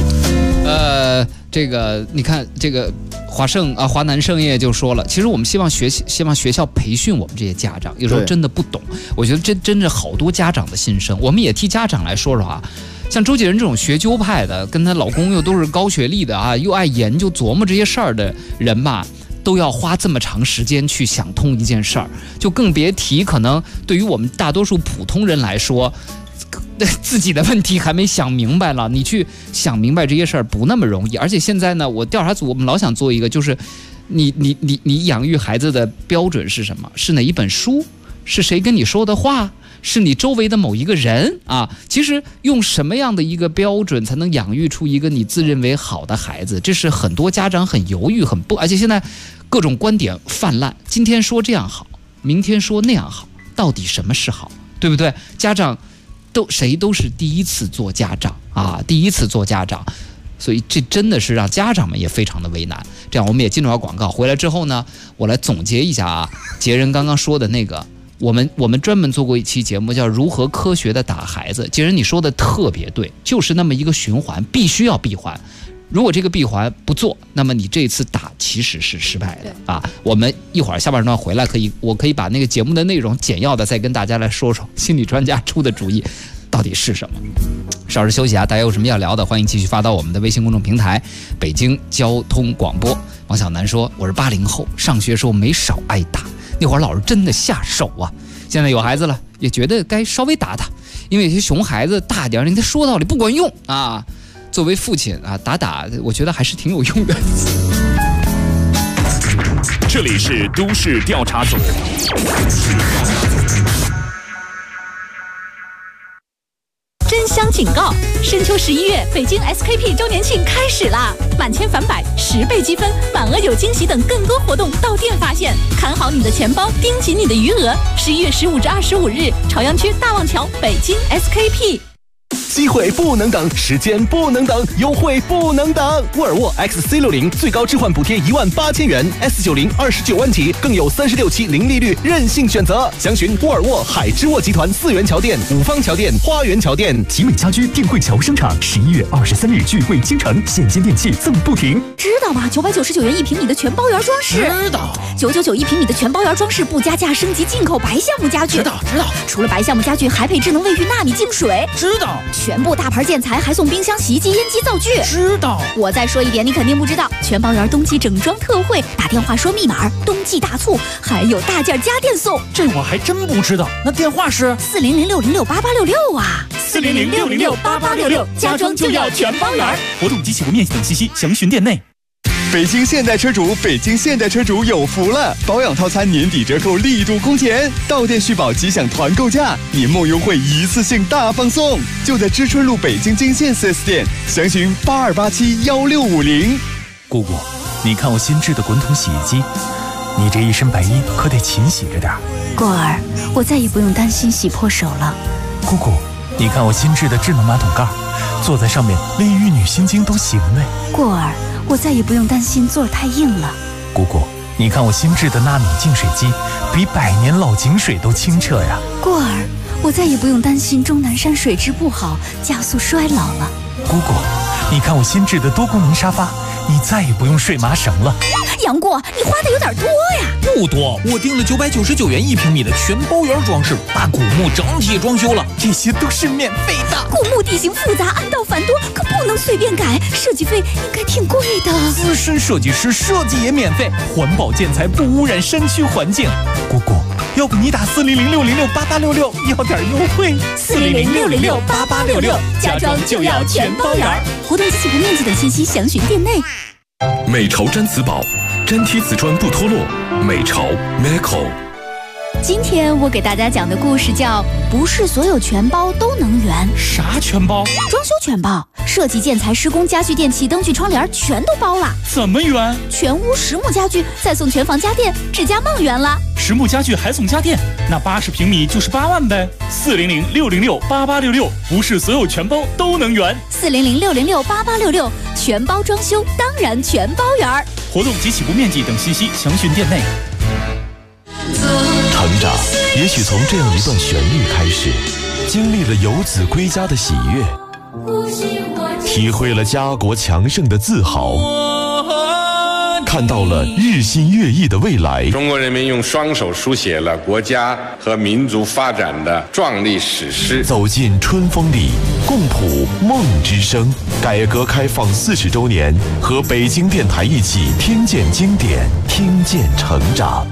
这个你看，这个华南盛业就说了，其实我们希望学校培训我们这些家长，有时候真的不懂。我觉得真是好多家长的心声，我们也替家长来说说啊。像周杰伦这种学究派的，跟她老公又都是高学历的啊，又爱研究琢磨这些事儿的人吧，都要花这么长时间去想通一件事儿，就更别提可能对于我们大多数普通人来说，自己的问题还没想明白了，你去想明白这些事儿不那么容易。而且现在呢，我调查组我们老想做一个，就是你养育孩子的标准是什么？是哪一本书？是谁跟你说的话？是你周围的某一个人啊？其实用什么样的一个标准才能养育出一个你自认为好的孩子？这是很多家长很犹豫而且现在各种观点泛滥，今天说这样好，明天说那样好，到底什么是好？对不对？家长谁都是第一次做家长啊，第一次做家长，所以这真的是让家长们也非常的为难。这样我们也进入到广告，回来之后呢，我来总结一下啊，杰人刚刚说的那个，我们专门做过一期节目叫如何科学的打孩子。杰人你说的特别对，就是那么一个循环，必须要闭环。如果这个闭环不做，那么你这次打其实是失败的啊。我们一会儿下半时段回来我可以把那个节目的内容简要的再跟大家来说说心理专家出的主意到底是什么。稍事休息啊，大家有什么要聊的，欢迎继续发到我们的微信公众平台北京交通广播。王小南说，我是80后，上学时候没少挨打，那会儿老师真的下手啊。现在有孩子了，也觉得该稍微打他，因为有些熊孩子大点，人家说道理不管用啊。 作为父亲啊，打，我觉得还是挺有用的。 这里是都市调查组。 真香警告！深秋11月，北京 SKP 周年庆开始啦！满千返百，10倍积分，满额有惊喜等更多活动到店发现。看好你的钱包，盯紧你的余额。11月15至25日，朝阳区大望桥，北京 SKP。 机会不能等，时间不能等，优惠不能等。沃尔沃 XC60最高置换补贴18000元 ，S90 29万起，更有36期零利率任性选择。详询沃尔沃海之沃集团4元桥店、五方桥店、花园桥店。 集美家居定汇桥生产，11月23日聚会京城，现金电器赠不停。 知道吗？999元1平米的全包圆装饰。 知道。 9991平米的全包圆装饰不加价升级进口白橡木家具。 知道。 除了白橡木家具，还配智能卫浴纳米净水。 知道。 全部大牌建材还送冰箱、洗衣机、烟机、灶具。 知道。 我再说一遍，你肯定不知道，全包圆冬季整装特惠，打电话说密码，冬季大促，还有大件家电送。 这我还真不知道，那电话是 400606866啊 ，400606866，家装就要全包圆。活动及起步面积等信息详询店内。 北京现代车主，北京现代车主有福了！保养套餐年底折扣力度空前，到店续保即享团购价，年末优惠一次性大放送，就在知春路北京金线 4S 店，详询82871650。 姑姑，你看我新制的滚筒洗衣机，你这一身白衣可得勤洗着点。 过儿，我再也不用担心洗破手了。 姑姑，你看我新制的智能马桶盖，坐在上面连玉女心经都行嘞。 过儿，我再也不用担心座太硬了。 姑姑，你看我新制的纳米净水机，比100年老井水都清澈呀。 过儿，我再也不用担心钟南山水质不好，加速衰老了。 姑姑，你看我新制的多功能沙发，你再也不用睡麻绳了。 杨过，你花的有点多呀。 不多，我订了999元1平米的全包圆装饰，把古墓整体装修了，这些都是免费的。 古墓地形复杂，暗道繁多，可不能随便改，设计费应该挺贵的。 资深设计师设计也免费，环保建材不污染山区环境。姑姑，要不你打400606866要点优惠。 400606866，家装就要全包圆。活动及起步面积等信息详询店内。 美潮毡瓷宝，粘贴瓷砖不脱落。美潮 Meco。 今天我给大家讲的故事叫《不是所有全包都能圆》。 啥全包？ 装修全包，设计、建材、施工、家具、电器、灯具、窗帘全都包了。 怎么圆？ 全屋实木家具，再送全房家电，指甲梦圆了。 实木家具还送家电，那80平米就是8万呗。400606866，不是所有全包都能圆。 400606866，全包装修当然全包圆。 活动及起步面积等信息详询店内。 成长也许从这样一段旋律开始，经历了游子归家的喜悦，体会了家国强盛的自豪，看到了日新月异的未来。 中国人民用双手书写了国家和民族发展的壮丽史诗。 走进春风里，共谱梦之声。改革开放40周年，和北京电台一起听见经典，听见成长。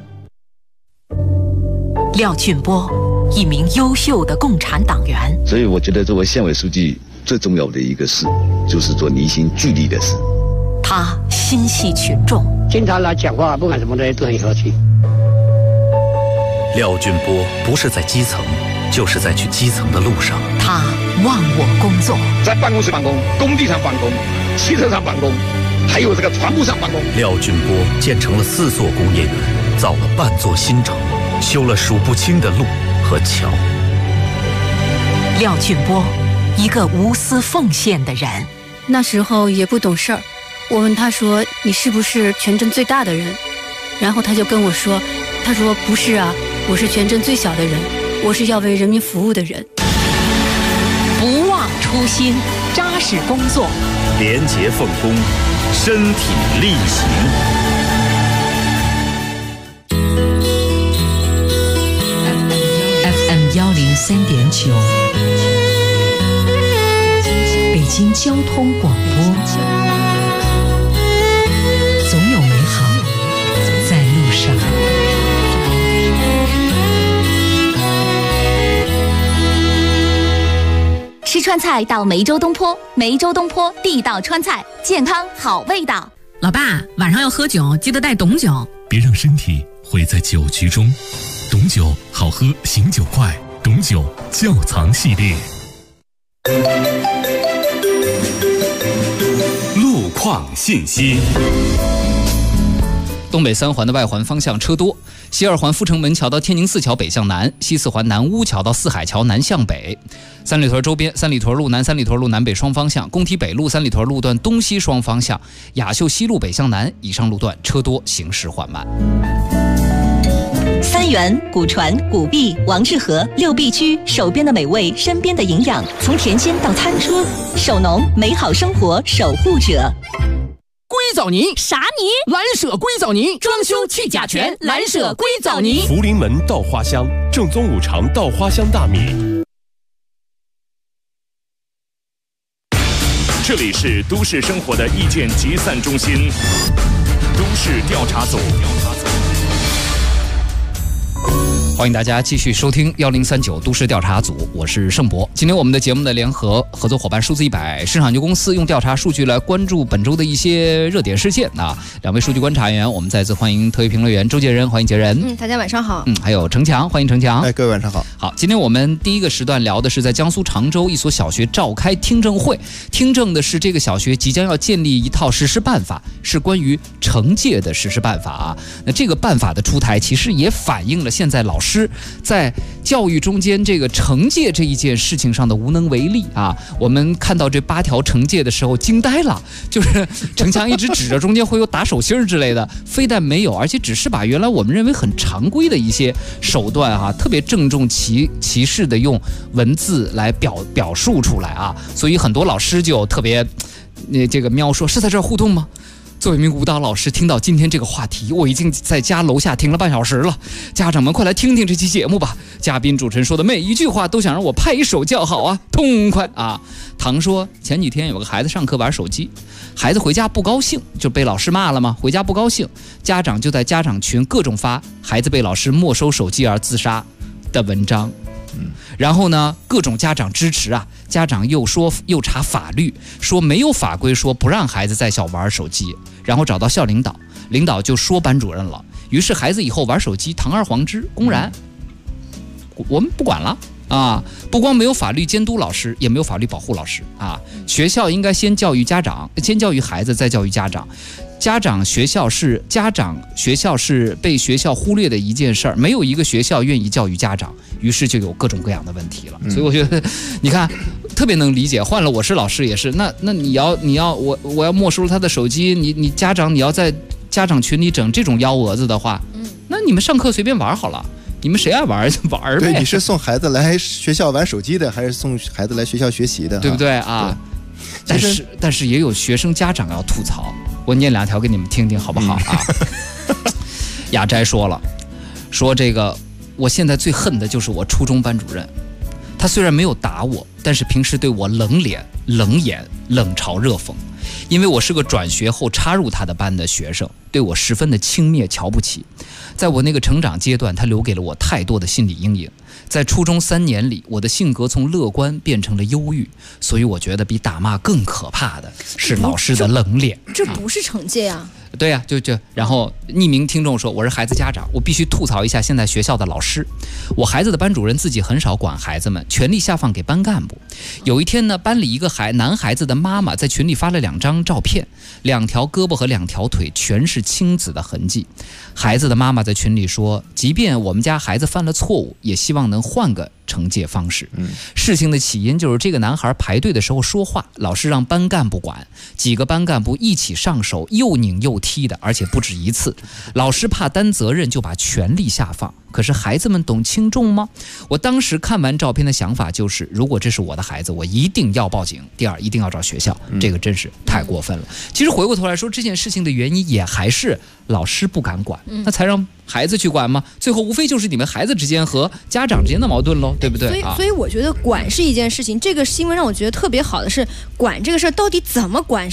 廖俊波，一名优秀的共产党员。 所以我觉得作为县委书记最重要的一个事，就是做凝心聚力的事。 他心系群众， 经常来讲话，不管什么的都很和气。 廖俊波不是在基层，就是在去基层的路上。 他忘我工作， 在办公室办公，工地上办公，汽车上办公，还有这个船坞上办公。 廖俊波建成了4座工业园，造了半座新城，修了数不清的路和桥。 廖俊波，一个无私奉献的人。 那时候也不懂事儿，我问他说：“你是不是全镇最大的人？”然后他就跟我说：“他说不是啊，我是全镇最小的人，我是要为人民服务的人。” 不忘初心，扎实工作， 廉洁奉公，身体力行。 FM103.9，北京交通广播，总有美好在路上。 吃串川菜到梅州东坡，梅州东坡地道川菜，健康好味道。 老爸，晚上要喝酒，记得带董酒， 别让身体毁在酒局中。董酒好喝，醒酒快，董酒窖藏系列。 路况信息。 东北3环的外环方向车多，西2环阜成门桥到天宁寺桥北向南，西4环南乌桥到四海桥南向北。三里屯周边，三里屯路南、三里屯路南北双方向，工体北路三里屯路段东西双方向，雅秀西路北向南以上路段车多，行驶缓慢。 三元、古传、古碧、王致和6必居，手边的美味，身边的营养，从甜心到餐车，手农美好生活守护者。 硅藻泥啥泥？ 蓝舍硅藻泥，装修去甲醛，蓝舍硅藻泥。 福临门稻花香，正宗五常稻花香大米。这里是都市生活的意见集散中心，都市调查组。 欢迎大家继续收听1039都市调查组，我是盛博。今天我们的节目的联合合作伙伴数字100市场研究公司用调查数据来关注本周的一些热点事件啊。2位数据观察员，我们再次欢迎特约评论员周杰仁，欢迎杰仁。 大家晚上好。 还有程强，欢迎程强。 各位晚上好。 好，今天我们第一个时段聊的是在江苏常州一所小学召开听证会，听证的是这个小学即将要建立一套实施办法，是关于惩戒的实施办法啊。那这个办法的出台，其实也反映了现在老师在教育中间这个惩戒这一件事情上的无能为力啊。我们看到这8条惩戒的时候惊呆了，就是程强一直指着中间会有打手心之类的，非但没有，而且只是把原来我们认为很常规的一些手段啊，特别郑重其事的用文字来表述出来啊。所以很多老师就特别这个喵说，是在这儿互动吗？作为一名舞蹈老师，听到今天这个话题，我已经在家楼下听了半小时了。家长们快来听听这期节目吧，嘉宾主持人说的每一句话都想让我拍手叫好啊，痛快啊。唐说前几天有个孩子上课玩手机，孩子回家不高兴，就被老师骂了嘛，回家不高兴，家长就在家长群各种发孩子被老师没收手机而自杀的文章。然后呢，各种家长支持啊，家长又查法律，说没有法规说不让孩子在校玩手机，然后找到校领导，领导就说班主任了，于是孩子以后玩手机堂而皇之，公然，我们不管了啊！不光没有法律监督老师，也没有法律保护老师啊！学校应该先教育家长，先教育孩子，再教育家长。学校是被学校忽略的一件事儿，没有一个学校愿意教育家长，于是就有各种各样的问题了。所以我觉得，你看，特别能理解。换了我是老师也是，那你要我要没收他的手机，你家长你要在家长群里整这种幺蛾子的话，那你们上课随便玩好了。你们谁爱玩就玩呗。 对，你是送孩子来学校玩手机的，还是送孩子来学校学习的？ 对不对啊？但是也有学生家长要吐槽，我念2条给你们听听好不好啊？雅斋说了，说这个我现在最恨的就是我初中班主任，他虽然没有打我，但是平时对我冷脸、冷眼、冷嘲热讽，因为我是个转学后插入他的班的学生，对我十分的轻蔑瞧不起。在我那个成长阶段，他留给了我太多的心理阴影。在初中3年里，我的性格从乐观变成了忧郁，所以我觉得比打骂更可怕的是老师的冷脸。 这不是惩戒啊！ 对呀，然后匿名听众说，我是孩子家长，我必须吐槽一下现在学校的老师。我孩子的班主任自己很少管孩子们，权力下放给班干部。有一天呢，班里一个男孩子的妈妈在群里发了2张照片，2条胳膊和2条腿全是青紫的痕迹。孩子的妈妈在群里说，即便我们家孩子犯了错误，也希望能换个惩戒方式。事情的起因就是这个男孩排队的时候说话，老师让班干部管，几个班干部一起上手，又拧又踢的，而且不止一次。老师怕担责任，就把权力下放。可是孩子们懂轻重吗？我当时看完照片的想法就是，如果这是我的孩子，我一定要报警。第二，一定要找学校，这个真是太过分了。其实回过头来说，这件事情的原因也还是老师不敢管，那才让孩子去管吗？最后无非就是你们孩子之间和家长之间的矛盾喽，对不对？ 所以我觉得管是一件事情。这个新闻让我觉得特别好的是，管这个事儿到底怎么管，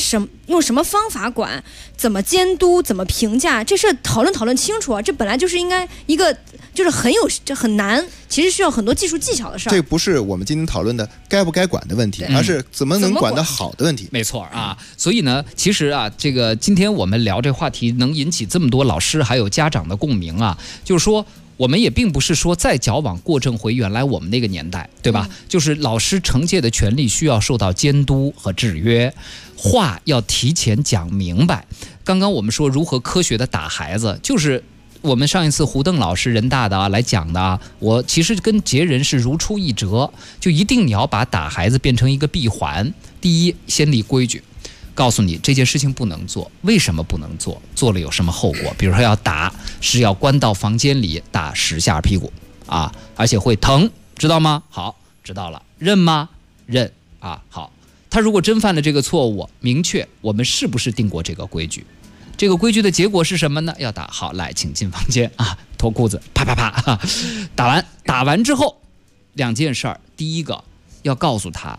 用什么方法管，怎么监督，怎么评价，这事讨论清楚啊！这本来就是应该一个就是很难，其实需要很多技术技巧的事儿。 这不是我们今天讨论的该不该管的问题，而是怎么能管得好的问题。 没错啊，所以呢，其实啊，这个今天我们聊这话题能引起这么多老师还有家长的共鸣啊，就是说。我们也并不是说再矫枉过正回原来我们那个年代，对吧？就是老师惩戒的权利需要受到监督和制约，话要提前讲明白。刚刚我们说如何科学的打孩子，就是我们上一次胡邓老师人大的来讲的啊，我其实跟杰人是如出一辙，就一定你要把打孩子变成一个闭环。第一，先立规矩。告诉你这件事情不能做，为什么不能做？做了有什么后果？比如说要打，是要关到房间里打10下屁股啊，而且会疼，知道吗？好，知道了。认吗？认啊。好，他如果真犯了这个错误，明确我们是不是定过这个规矩？这个规矩的结果是什么呢？要打。好，来，请进房间啊，脱裤子，啪啪啪，啊、打完之后，2件事儿。第一个要告诉他。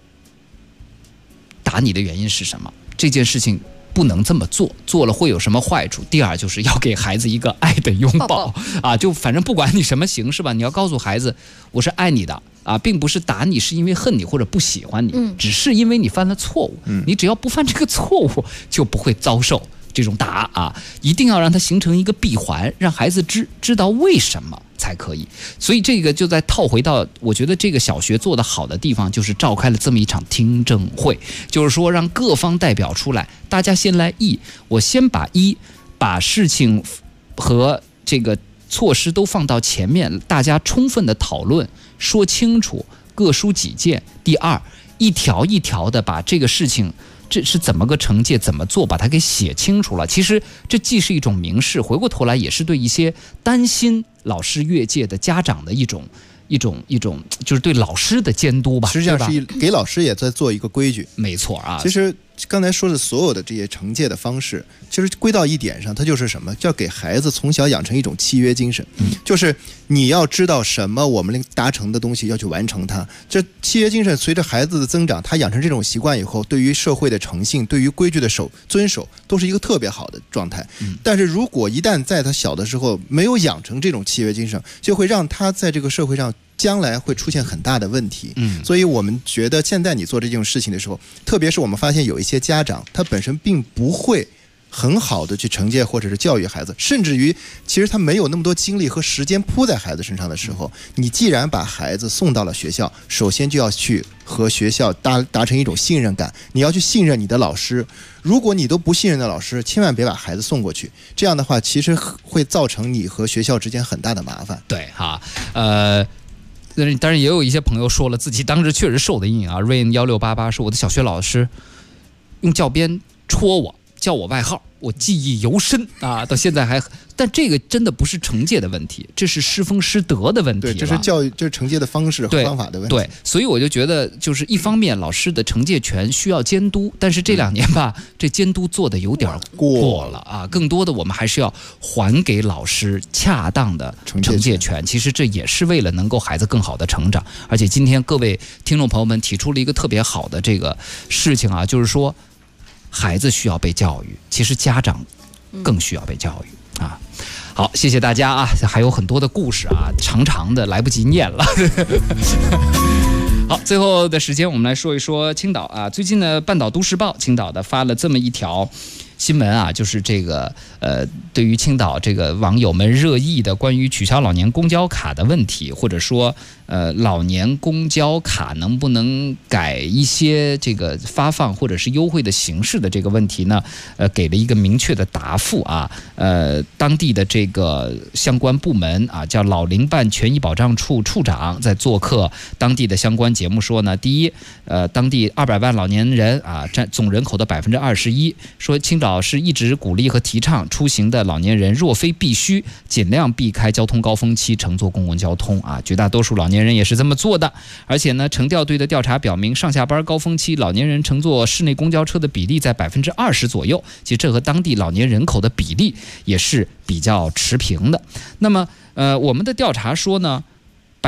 打你的原因是什么？这件事情不能这么做，做了会有什么坏处？第二就是要给孩子一个爱的拥抱啊，就反正不管你什么形式吧，你要告诉孩子，我是爱你的啊，并不是打你是因为恨你或者不喜欢你，只是因为你犯了错误，你只要不犯这个错误，就不会遭受这种打啊，一定要让它形成一个闭环，让孩子知道为什么才可以。所以这个就在套回到，我觉得这个小学做得好的地方，就是召开了这么一场听证会，就是说让各方代表出来，大家先来议，我先把事情和这个措施都放到前面，大家充分的讨论，说清楚，各抒己见。第二，一条一条的把这个事情。这是怎么个惩戒，怎么做，把它给写清楚了。其实这既是一种明示，回过头来也是对一些担心老师越界的家长的一种，就是对老师的监督吧。 实际上是给老师也在做一个规矩。 没错啊。 其实刚才说的所有的这些惩戒的方式，其实归到一点上，它就是什么？叫给孩子从小养成一种契约精神，就是你要知道什么我们达成的东西要去完成它。这契约精神随着孩子的增长，他养成这种习惯以后，对于社会的诚信，对于规矩的遵守，都是一个特别好的状态。但是如果一旦在他小的时候没有养成这种契约精神，就会让他在这个社会上将来会出现很大的问题。所以我们觉得现在你做这种事情的时候，特别是我们发现有一些家长他本身并不会很好的去惩戒或者是教育孩子，甚至于其实他没有那么多精力和时间扑在孩子身上的时候，你既然把孩子送到了学校，首先就要去和学校达成一种信任感，你要去信任你的老师。如果你都不信任的老师，千万别把孩子送过去，这样的话其实会造成你和学校之间很大的麻烦。 对哈，当然也有一些朋友说了自己当时确实受的阴影啊。Rain1688说我的小学老师用教鞭戳我，叫我外号，我记忆犹深啊，到现在还。但这个真的不是惩戒的问题，这是师风师德的问题。 对，这是教育，这是惩戒的方式和方法的问题。 对，所以我就觉得，就是一方面老师的惩戒权需要监督，但是这2年吧，这监督做的有点过了啊。更多的我们还是要还给老师恰当的惩戒权。其实这也是为了能够孩子更好的成长。而且今天各位听众朋友们提出了一个特别好的这个事情啊，就是说孩子需要被教育，其实家长更需要被教育啊。好，谢谢大家啊，还有很多的故事啊，长的来不及念了。好，最后的时间我们来说一说青岛啊。最近呢，半岛都市报青岛的发了这么一条新闻啊，就是这个对于青岛这个网友们热议的关于取消老年公交卡的问题，或者说老年公交卡能不能改一些这个发放或者是优惠的形式的这个问题呢，给了一个明确的答复啊。当地的这个相关部门啊，叫老龄办权益保障处处长在做客当地的相关节目说呢，第一，当地200万老年人啊，占总人口的21%，说青岛是一直鼓励和提倡出行的老年人若非必须，尽量避开交通高峰期乘坐公共交通啊。绝大多数老年人也是这么做的，而且呢，城调队的调查表明，上下班高峰期老年人乘坐室内公交车的比例在20%左右，其实这和当地老年人口的比例也是比较持平的。那么我们的调查说呢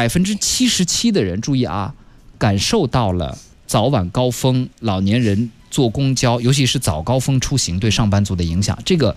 77%的人注意啊，感受到了早晚高峰老年人坐公交，尤其是早高峰出行对上班族的影响，这个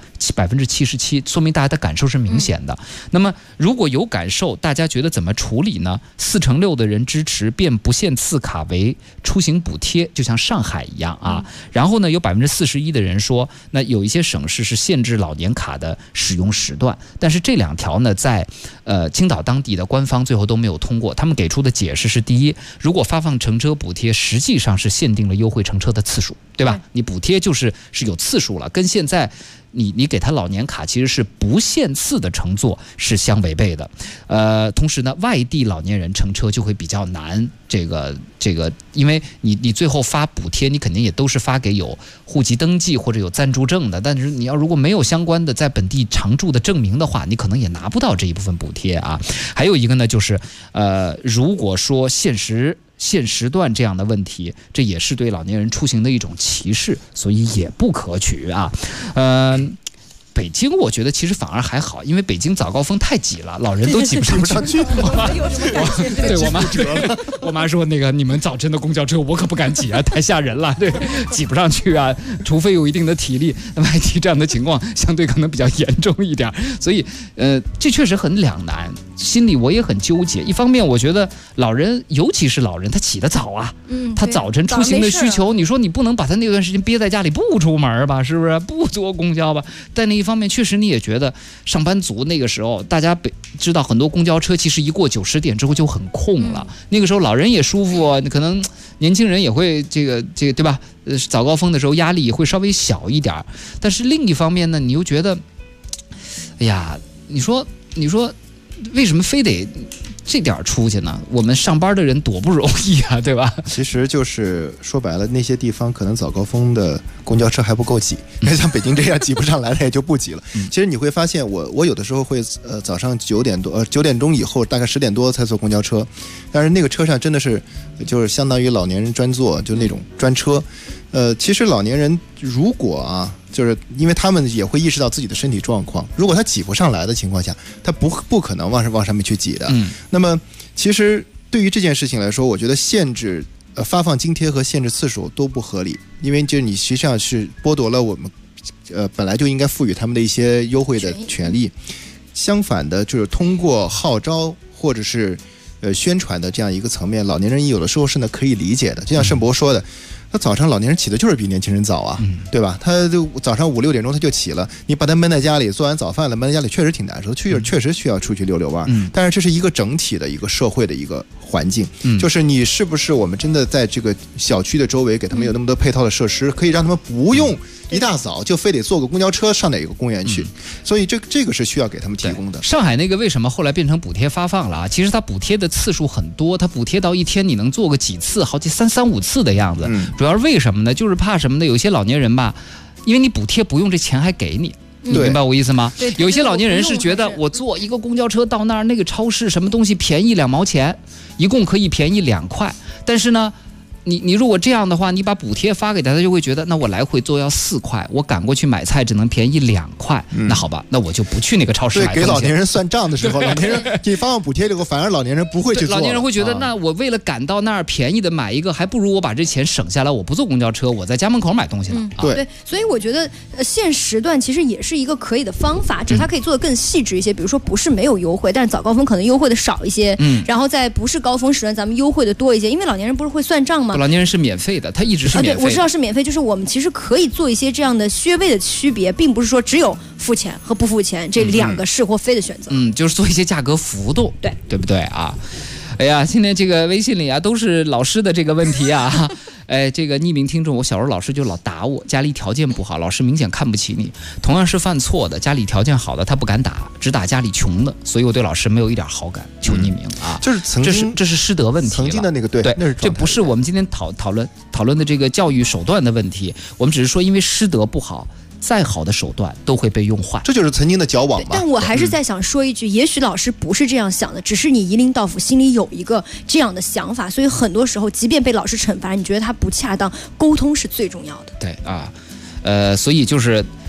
77%，说明大家的感受是明显的。那么如果有感受，大家觉得怎么处理呢？4%6的人支持变不限次卡为出行补贴，就像上海一样啊。然后呢，有41%的人说，那有一些省市是限制老年卡的使用时段，但是这2条呢，在青岛当地的官方最后都没有通过。他们给出的解释是：第一，如果发放乘车补贴，实际上是限定了优惠乘车的次数，对吧？你补贴是有次数了，跟现在你给他老年卡其实是不限次的乘坐是相违背的。同时呢，外地老年人乘车就会比较难。这个，因为你最后发补贴，你肯定也都是发给有户籍登记或者有暂住证的，但是你要如果没有相关的在本地常住的证明的话，你可能也拿不到这一部分补贴啊。还有一个呢，就是如果说限时段这样的问题，这也是对老年人出行的一种歧视，所以也不可取啊。北京我觉得其实反而还好，因为北京早高峰太挤了，老人都挤不上去。对我妈说那个你们早晨的公交车我可不敢挤啊，太吓人了，对，挤不上去啊，除非有一定的体力。那外地这样的情况相对可能比较严重一点，所以这确实很两难，心里我也很纠结。一方面我觉得老人，尤其是老人，他起得早啊，他早晨出行的需求，你说你不能把他那段时间憋在家里不出门吧，是不是？不坐公交吧？但那一方面确实你也觉得上班族那个时候，大家知道很多公交车其实一过9、10点之后就很空了，那个时候老人也舒服啊，可能年轻人也会这个对吧？早高峰的时候压力也会稍微小一点，但是另一方面呢，你又觉得，哎呀，你说为什么非得这点出去呢？我们上班的人多不容易啊，对吧？ 其实就是说白了，那些地方可能早高峰的公交车还不够挤，像北京这样挤不上来了也就不挤了。其实你会发现，我有的时候会早上9点钟以后，大概10点多才坐公交车，但是那个车上真的是就是相当于老年人专座，就那种专车。其实老年人如果就是因为他们也会意识到自己的身体状况，如果他挤不上来的情况下，他不可能往上面去挤的。那么其实对于这件事情来说，我觉得限制发放津贴和限制次数都不合理，因为就你实际上是剥夺了我们本来就应该赋予他们的一些优惠的权利。相反的，就是通过号召或者是宣传的这样一个层面，老年人有的时候是可以理解的。就像盛博说的，他早上老年人起的就是比年轻人早啊，对吧？他就早上5、6点钟他就起了，你把他闷在家里，做完早饭了，闷在家里确实挺难受，确实需要出去溜溜弯。但是这是一个整体的一个社会的一个环境，就是你是不是我们真的在这个小区的周围给他们有那么多配套的设施，可以让他们不用一大早就非得坐个公交车上哪个公园去，所以这个是需要给他们提供的。 上海那个为什么后来变成补贴发放了啊？其实它补贴的次数很多，它补贴到一天你能做个几次，好几3、5次的样子。主要是为什么呢？就是怕什么呢？有些老年人吧，因为你补贴不用，这钱还给你。你明白我意思吗？有些老年人是觉得我坐一个公交车到那儿，那个超市什么东西便宜2毛钱，一共可以便宜2块，但是呢你如果这样的话，你把补贴发给他，他就会觉得那我来回坐要4块，我赶过去买菜只能便宜2块，那好吧，那我就不去那个超市买。 对，给老年人算账的时候，老年人给发放补贴以后，反而老年人不会去做。 老年人会觉得，那我为了赶到那儿便宜的买一个，还不如我把这钱省下来，我不坐公交车，我在家门口买东西了。 对，所以我觉得限时段其实也是一个可以的方法，只是它可以做得更细致一些。比如说不是没有优惠，但是早高峰可能优惠的少一些，然后在不是高峰时段咱们优惠的多一些，因为老年人不是会算账吗？ 老年人是免费的，他一直是免费的。 对，我知道是免费，就是我们其实可以做一些这样的稍微的区别，并不是说只有付钱和不付钱这2个是或非的选择。 就是做一些价格浮动，对不对啊？哎呀，现在这个微信里都是老师的这个问题啊。这个匿名听众，我小时候老师就老打我，家里条件不好，老师明显看不起你。同样是犯错的，家里条件好的他不敢打，只打家里穷的，所以我对老师没有一点好感。求匿名啊！ 就是这是师德问题， 曾经的那个对， 这不是我们今天讨论的这个教育手段的问题，我们只是说因为师德不好，再好的手段都会被用坏， 这就是曾经的矫枉嘛。 但我还是在想说一句，也许老师不是这样想的，只是你一令到府心里有一个这样的想法，所以很多时候即便被老师惩罚，你觉得他不恰当，沟通是最重要的。 对啊，所以就是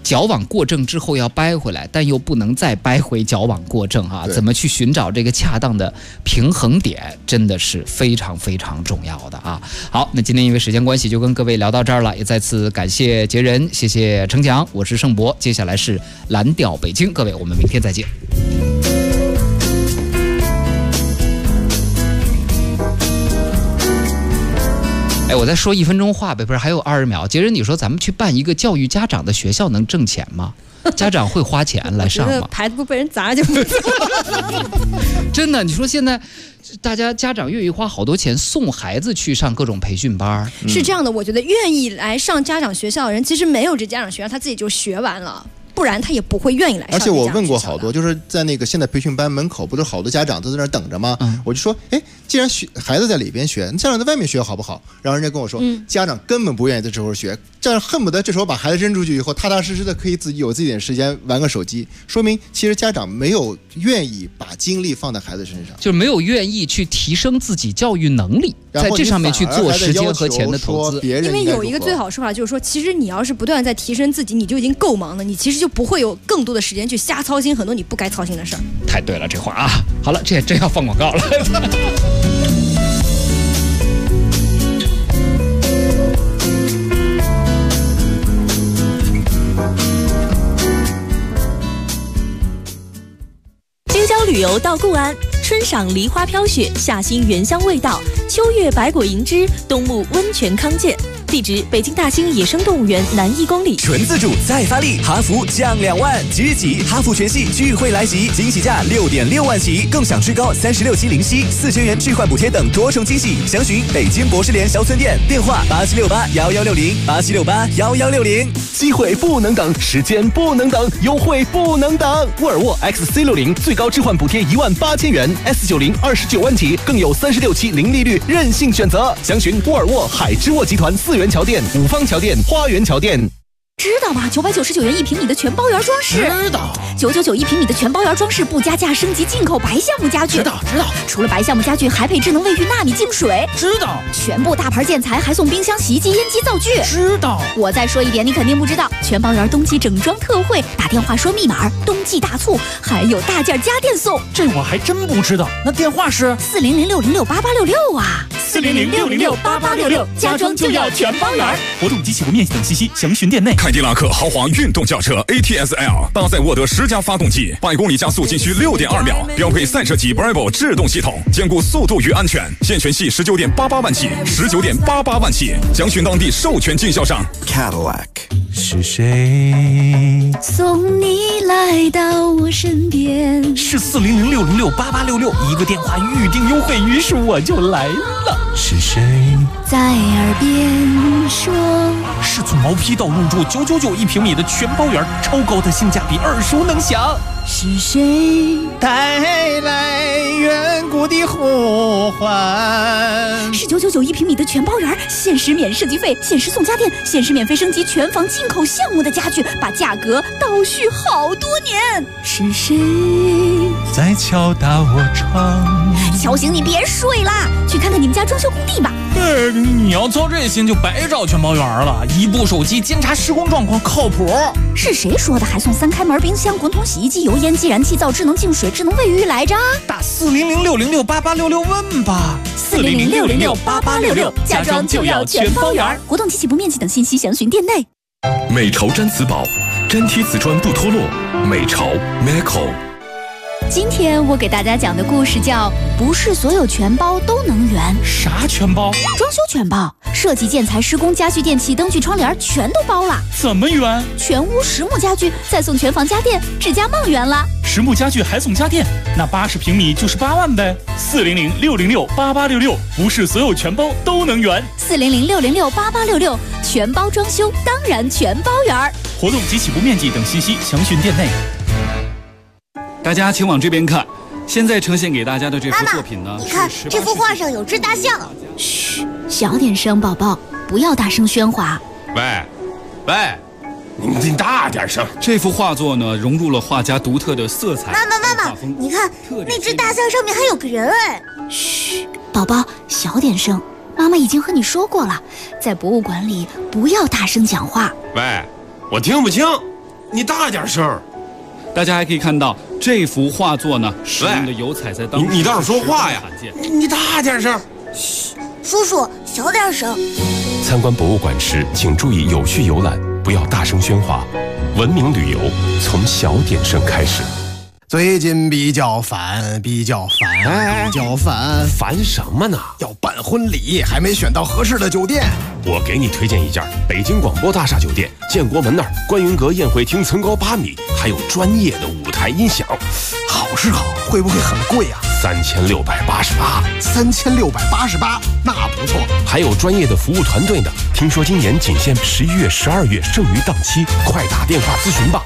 矫枉过正之后要掰回来，但又不能再掰回矫枉过正啊！怎么去寻找这个恰当的平衡点，真的是非常非常重要的啊！好，那今天因为时间关系，就跟各位聊到这儿了，也再次感谢杰人，谢谢程强，我是盛博，接下来是蓝调北京，各位，我们明天再见。哎，我再说1分钟话呗，不是还有20秒？杰人，你说咱们去办一个教育家长的学校能挣钱吗？家长会花钱来上吗？ 牌子不被人砸就不错。 真的，你说现在大家家长愿意花好多钱送孩子去上各种培训班， 是这样的，我觉得愿意来上家长学校的人，其实没有这家长学校，他自己就学完了。不然他也不会愿意来上。 而且我问过好多，就是在那个现在培训班门口，不是好多家长都在那儿等着吗？我就说，哎，既然孩子在里边学，家长在外面学好不好？然后人家跟我说，家长根本不愿意在这时候学，这样恨不得这时候把孩子扔出去以后，踏踏实实的可以自己有自己点时间玩个手机，说明其实家长没有愿意把精力放在孩子身上， 就是没有愿意去提升自己教育能力，在这上面去做时间和钱的投资。 因为有一个最好说法就是说，其实你要是不断在提升自己，你就已经够忙了，你其实就不会有更多的时间去瞎操心很多你不该操心的事儿。 太对了，这话啊！好了，这也真要放广告了。 京郊旅游到固安，春赏梨花飘雪，夏欣原香味道，秋月百果盈枝，冬沐温泉康健。地址：北京大兴野生动物园南1公里。 全自主再发力，哈弗降2万，即日起哈弗全系聚会来袭，惊喜价6.6万起，更享最高36期零息，4000元置换补贴等多重惊喜。详询北京博士联小村店，电话87681160，87681160。 机会不能等，时间不能等，优惠不能等。沃尔沃 XC60最高置换补贴18000元 ，S90 29万起，更有36期零利率任性选择。详询沃尔沃海之沃集团4元桥店、五方桥店、花园桥店。 知道吧？999元1平米的全包圆装饰。 知道。 9991平米的全包圆装饰不加价升级进口白橡木家具。 知道。 除了白橡木家具，还配智能卫浴纳米净水。 知道。 全部大牌建材还送冰箱、洗衣机、烟机、灶具。 知道。 我再说一遍，你肯定不知道，全包圆冬季整装特惠，打电话说密码，冬季大促，还有大件家电送。 这我还真不知道。那电话是 400606866啊。 400606866，家装就要全包圆。 活动及起步面积等信息详询店内。 凯迪拉克豪华运动轿车 ATS-L 搭载沃德10加发动机，100公里加速仅需6.2秒，标配赛车级 Bravo 制动系统，兼顾速度与安全。现全系19.88万起，19.88万起，详询当地授权经销商。 Cadillac 是谁送你来到我身边？ 是400606866，一个电话预定优惠，于是我就来了。 是谁在耳边说？ 是从毛坯到入住9991平米的全包圆，超高的性价比，耳熟能详。 是谁带来远古的呼唤？ 是9991平米的全包圆，限时免设计费，限时送家电，限时免费升级全房进口项目的家具，把价格倒叙好多年。是谁在敲打我窗？ 敲醒你别睡啦，去看看你们家装修工地吧。 你要操这心就白找全包圆了，一部手机监察施工状况靠谱。 是谁说的还送3开门冰箱、滚筒洗衣机、油烟机、燃气灶、智能净水、智能卫浴来着？ 打400606866问吧。 400606866，家装就要全包圆。活动及起步面积等信息详询店内。 美巢毡瓷宝，粘贴瓷砖不脱落。美巢 Meco。 今天我给大家讲的故事叫不是所有全包都能圆。 啥全包？ 装修全包，设计、建材、施工、家具、电器、灯具、窗帘全都包了。 怎么圆？ 全屋实木家具，再送全房家电，指甲梦圆了。 实木家具还送家电，那80平米就是8万呗。400606866，不是所有全包都能圆。 400606866，全包装修当然全包圆。 活动及起步面积等信息详询店内。 大家请往这边看，现在呈现给大家的这幅作品呢， 你看这幅画上有只大象。 嘘，小点声，宝宝，不要大声喧哗。 喂，你大点声。这幅画作呢，融入了画家独特的色彩。 妈妈，你看那只大象上面还有个人哎。 嘘，宝宝，小点声。妈妈已经和你说过了，在博物馆里不要大声讲话。 喂，我听不清。 你大点声！大家还可以看到这幅画作呢，使用的油彩在当时你倒是说话呀！你大点声！ 嘘，叔叔小点声。 参观博物馆时，请注意有序游览，不要大声喧哗。文明旅游从小点声开始。 最近比较烦， 烦什么呢？ 要办婚礼，还没选到合适的酒店。 我给你推荐一家北京广播大厦酒店，建国门那儿观云阁宴会厅层高8米，还有专业的舞台音响。 好是好，会不会很贵啊 ？3688。 3688，那不错。 还有专业的服务团队呢。听说今年仅限11月、12月剩余档期，快打电话咨询吧。